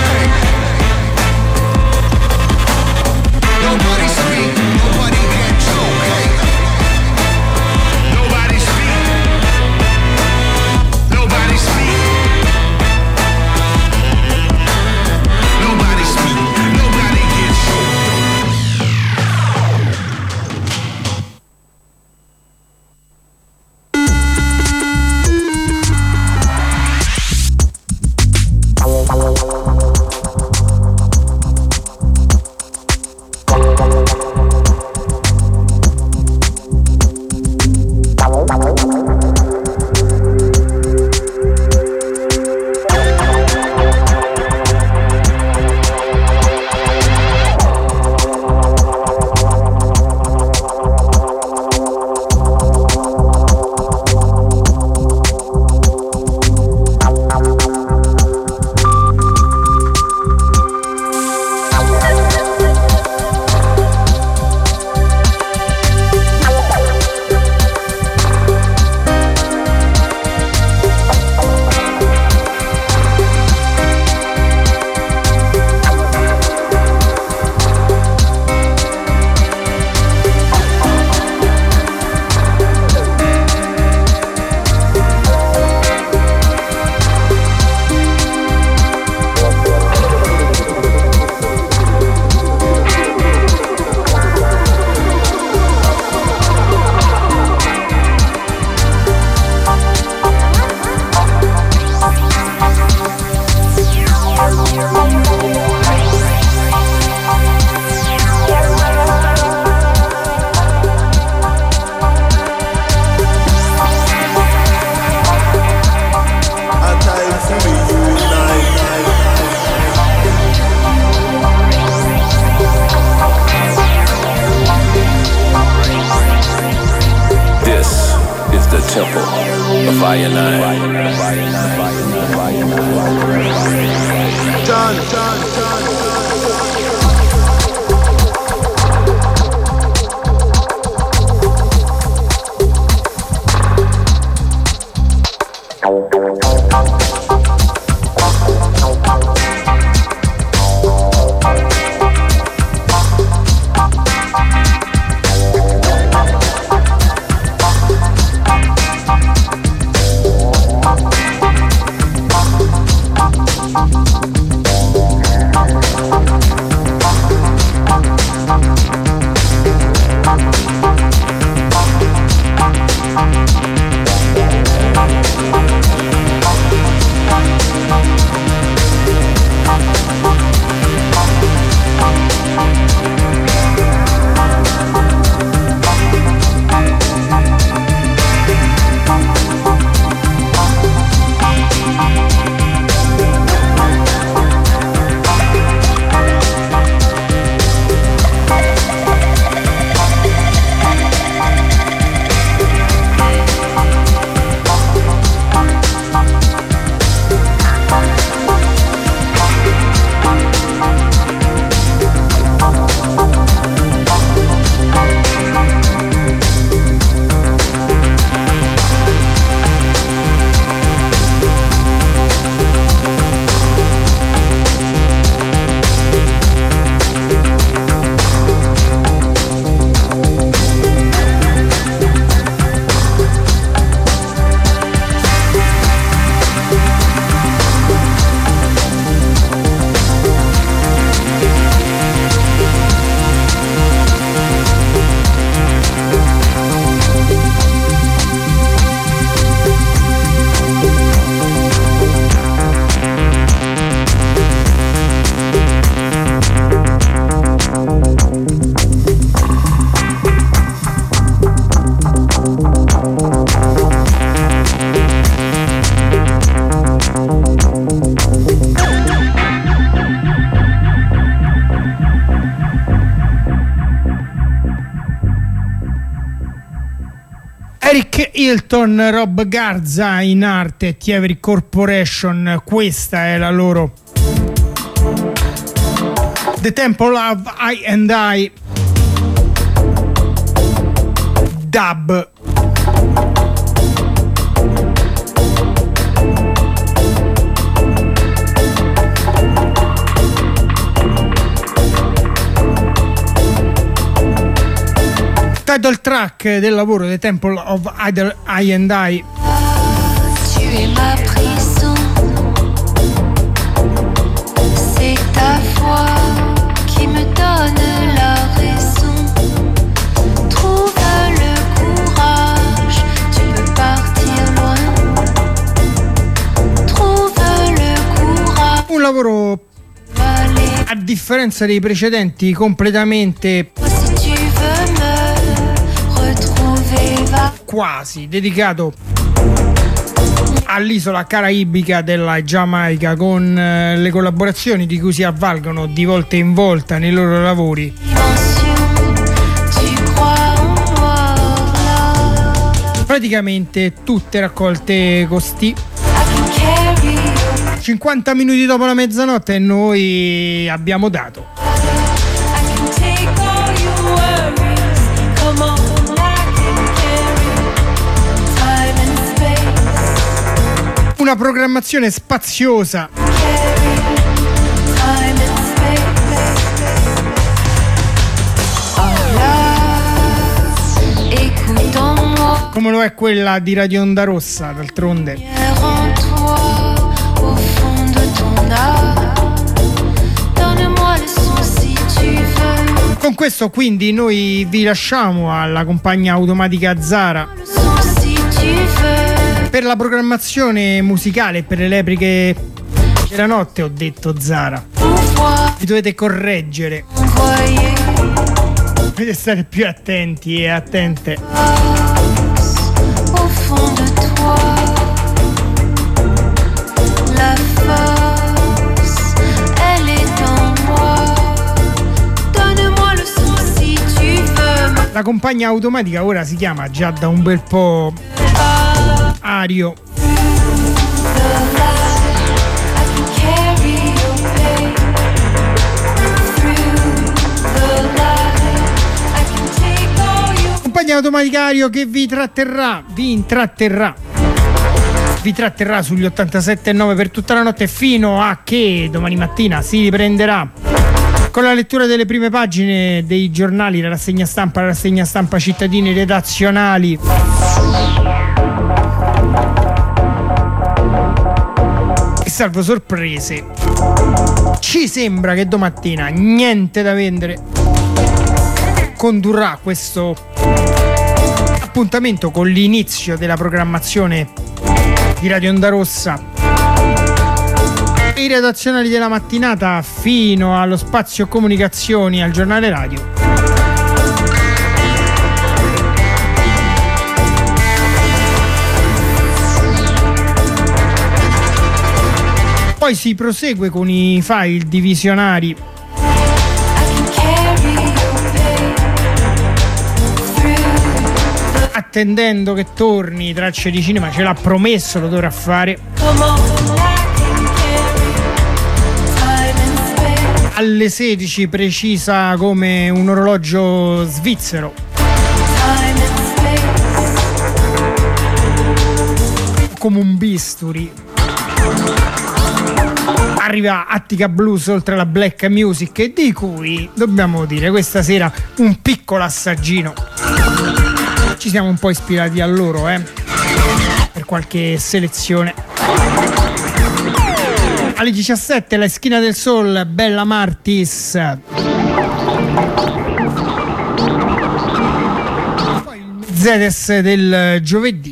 Nobody speak, nobody get choked. Nobody speak. Nobody speak. Nobody speak. Nobody get choked. Eric Hilton, Rob Garza in arte, Thievery Corporation, questa è la loro The Temple of I and I dub. Title track del lavoro The Temple of I and I. Tu es ma prison, c'est ta foi qui me donne la raison. Trouve le courage, tu peux partir loin. Trouve le courage. Un lavoro, a differenza dei precedenti, completamente quasi dedicato all'isola caraibica della Giamaica, con le collaborazioni di cui si avvalgono di volta in volta nei loro lavori. Praticamente tutte raccolte costi. 50 minuti dopo la mezzanotte e noi abbiamo dato. Una programmazione spaziosa, come lo è quella di Radio Onda Rossa, d'altronde. Con questo quindi noi vi lasciamo alla compagnia automatica Zara per la programmazione musicale, per le repliche della notte. Ho detto Zara, vi dovete correggere, dovete stare più attenti e attente. La compagnia automatica ora si chiama già da un bel po' Ario. automaticario che vi intratterrà sugli 87,9 per tutta la notte, fino a che domani mattina si riprenderà con la lettura delle prime pagine dei giornali, la rassegna stampa cittadini redazionali. E salvo sorprese, ci sembra che domattina niente da vendere condurrà questo appuntamento con l'inizio della programmazione di Radio Onda Rossa. I redazionali della mattinata fino allo spazio comunicazioni al giornale radio. Poi si prosegue con i file divisionari, attendendo che torni Tracce di Cinema, ce l'ha promesso, lo dovrà fare. Alle 16 precisa come un orologio svizzero. Come un bisturi. Arriva Attica Blues oltre la black music, di cui dobbiamo dire questa sera un piccolo assaggino. Ci siamo un po' ispirati a loro, per qualche selezione. Alle 17 la Schina del Soul, Bella Martis. Poi il Zedes del giovedì.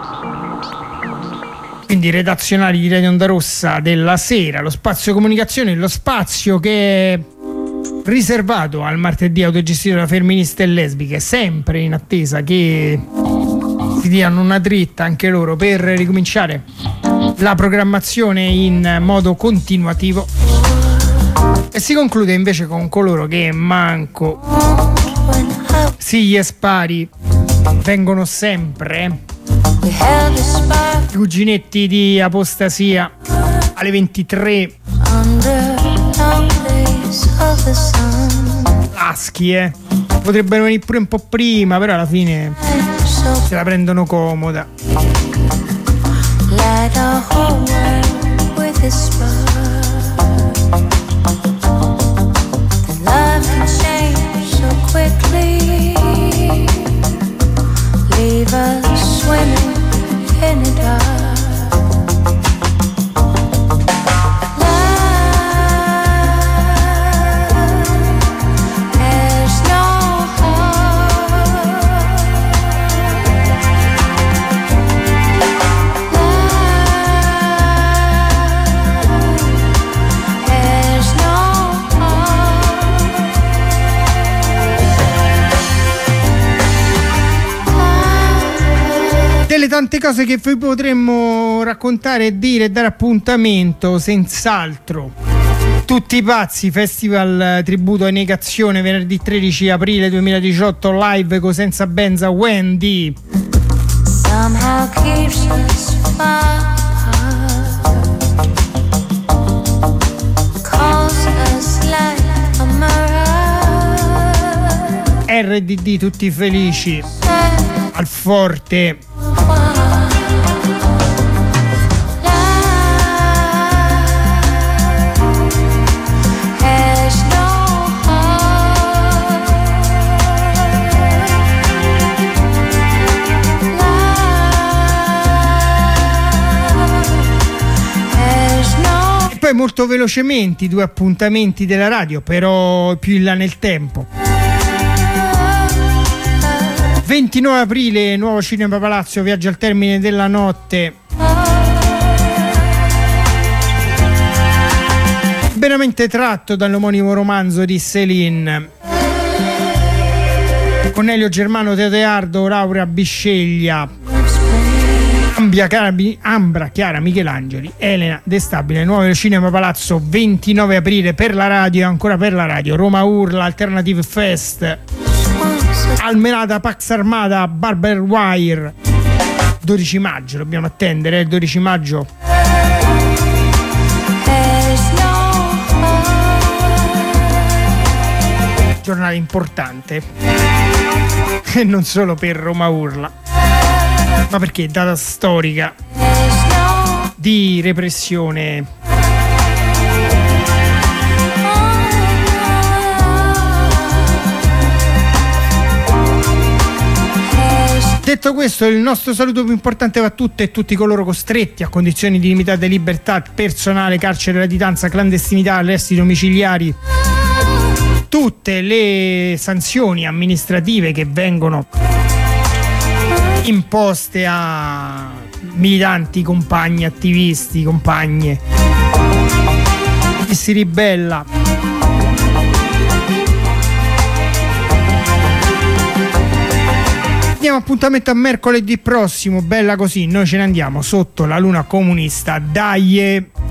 Quindi redazionali di Radio Onda Rossa della sera, lo spazio comunicazione, lo spazio che è riservato al martedì autogestito da femministe e lesbiche, sempre in attesa che si diano una dritta anche loro per ricominciare la programmazione in modo continuativo. E si conclude invece con coloro che manco sì gli spari vengono sempre, i cuginetti di Apostasia alle 23. Laschi, potrebbero venire pure un po' prima, però alla fine se la prendono comoda. Light our whole world with a spark. The love can change so quickly. Leave us swimming in the dark. Delle tante cose che vi potremmo raccontare e dire e dare appuntamento, senz'altro. Tutti i pazzi, festival tributo a Negazione, venerdì 13 aprile 2018, live Cosenza Benza Wendy. Somehow keeps us far, calls us like a mirror. RDD tutti felici al forte. E poi molto velocemente i due appuntamenti della radio, però più in là nel tempo. 29 aprile, nuovo Cinema Palazzo, Viaggio al termine della notte. Veramente tratto dall'omonimo romanzo di Céline. Con Elio Germano, Teodeardo, Laura Bisceglia, Ambra, Chiara Michelangeli, Elena De Stabile. Nuovo Cinema Palazzo, 29 aprile per la radio e ancora per la radio. Roma Urla, Alternative Fest. Almenata, Pax Armata, Barber Wire. 12 maggio, dobbiamo attendere, il 12 maggio. Giornata importante. E non solo per Roma Urla, ma perché data storica di repressione Detto questo, il nostro saluto più importante va a tutte e tutti coloro costretti a condizioni di limitate libertà personale, carcere, latitanza, clandestinità, arresti domiciliari, tutte le sanzioni amministrative che vengono imposte a militanti, compagni, attivisti, compagne, chi si ribella. Diamo appuntamento a mercoledì prossimo, bella così, noi ce ne andiamo sotto la luna comunista, dai!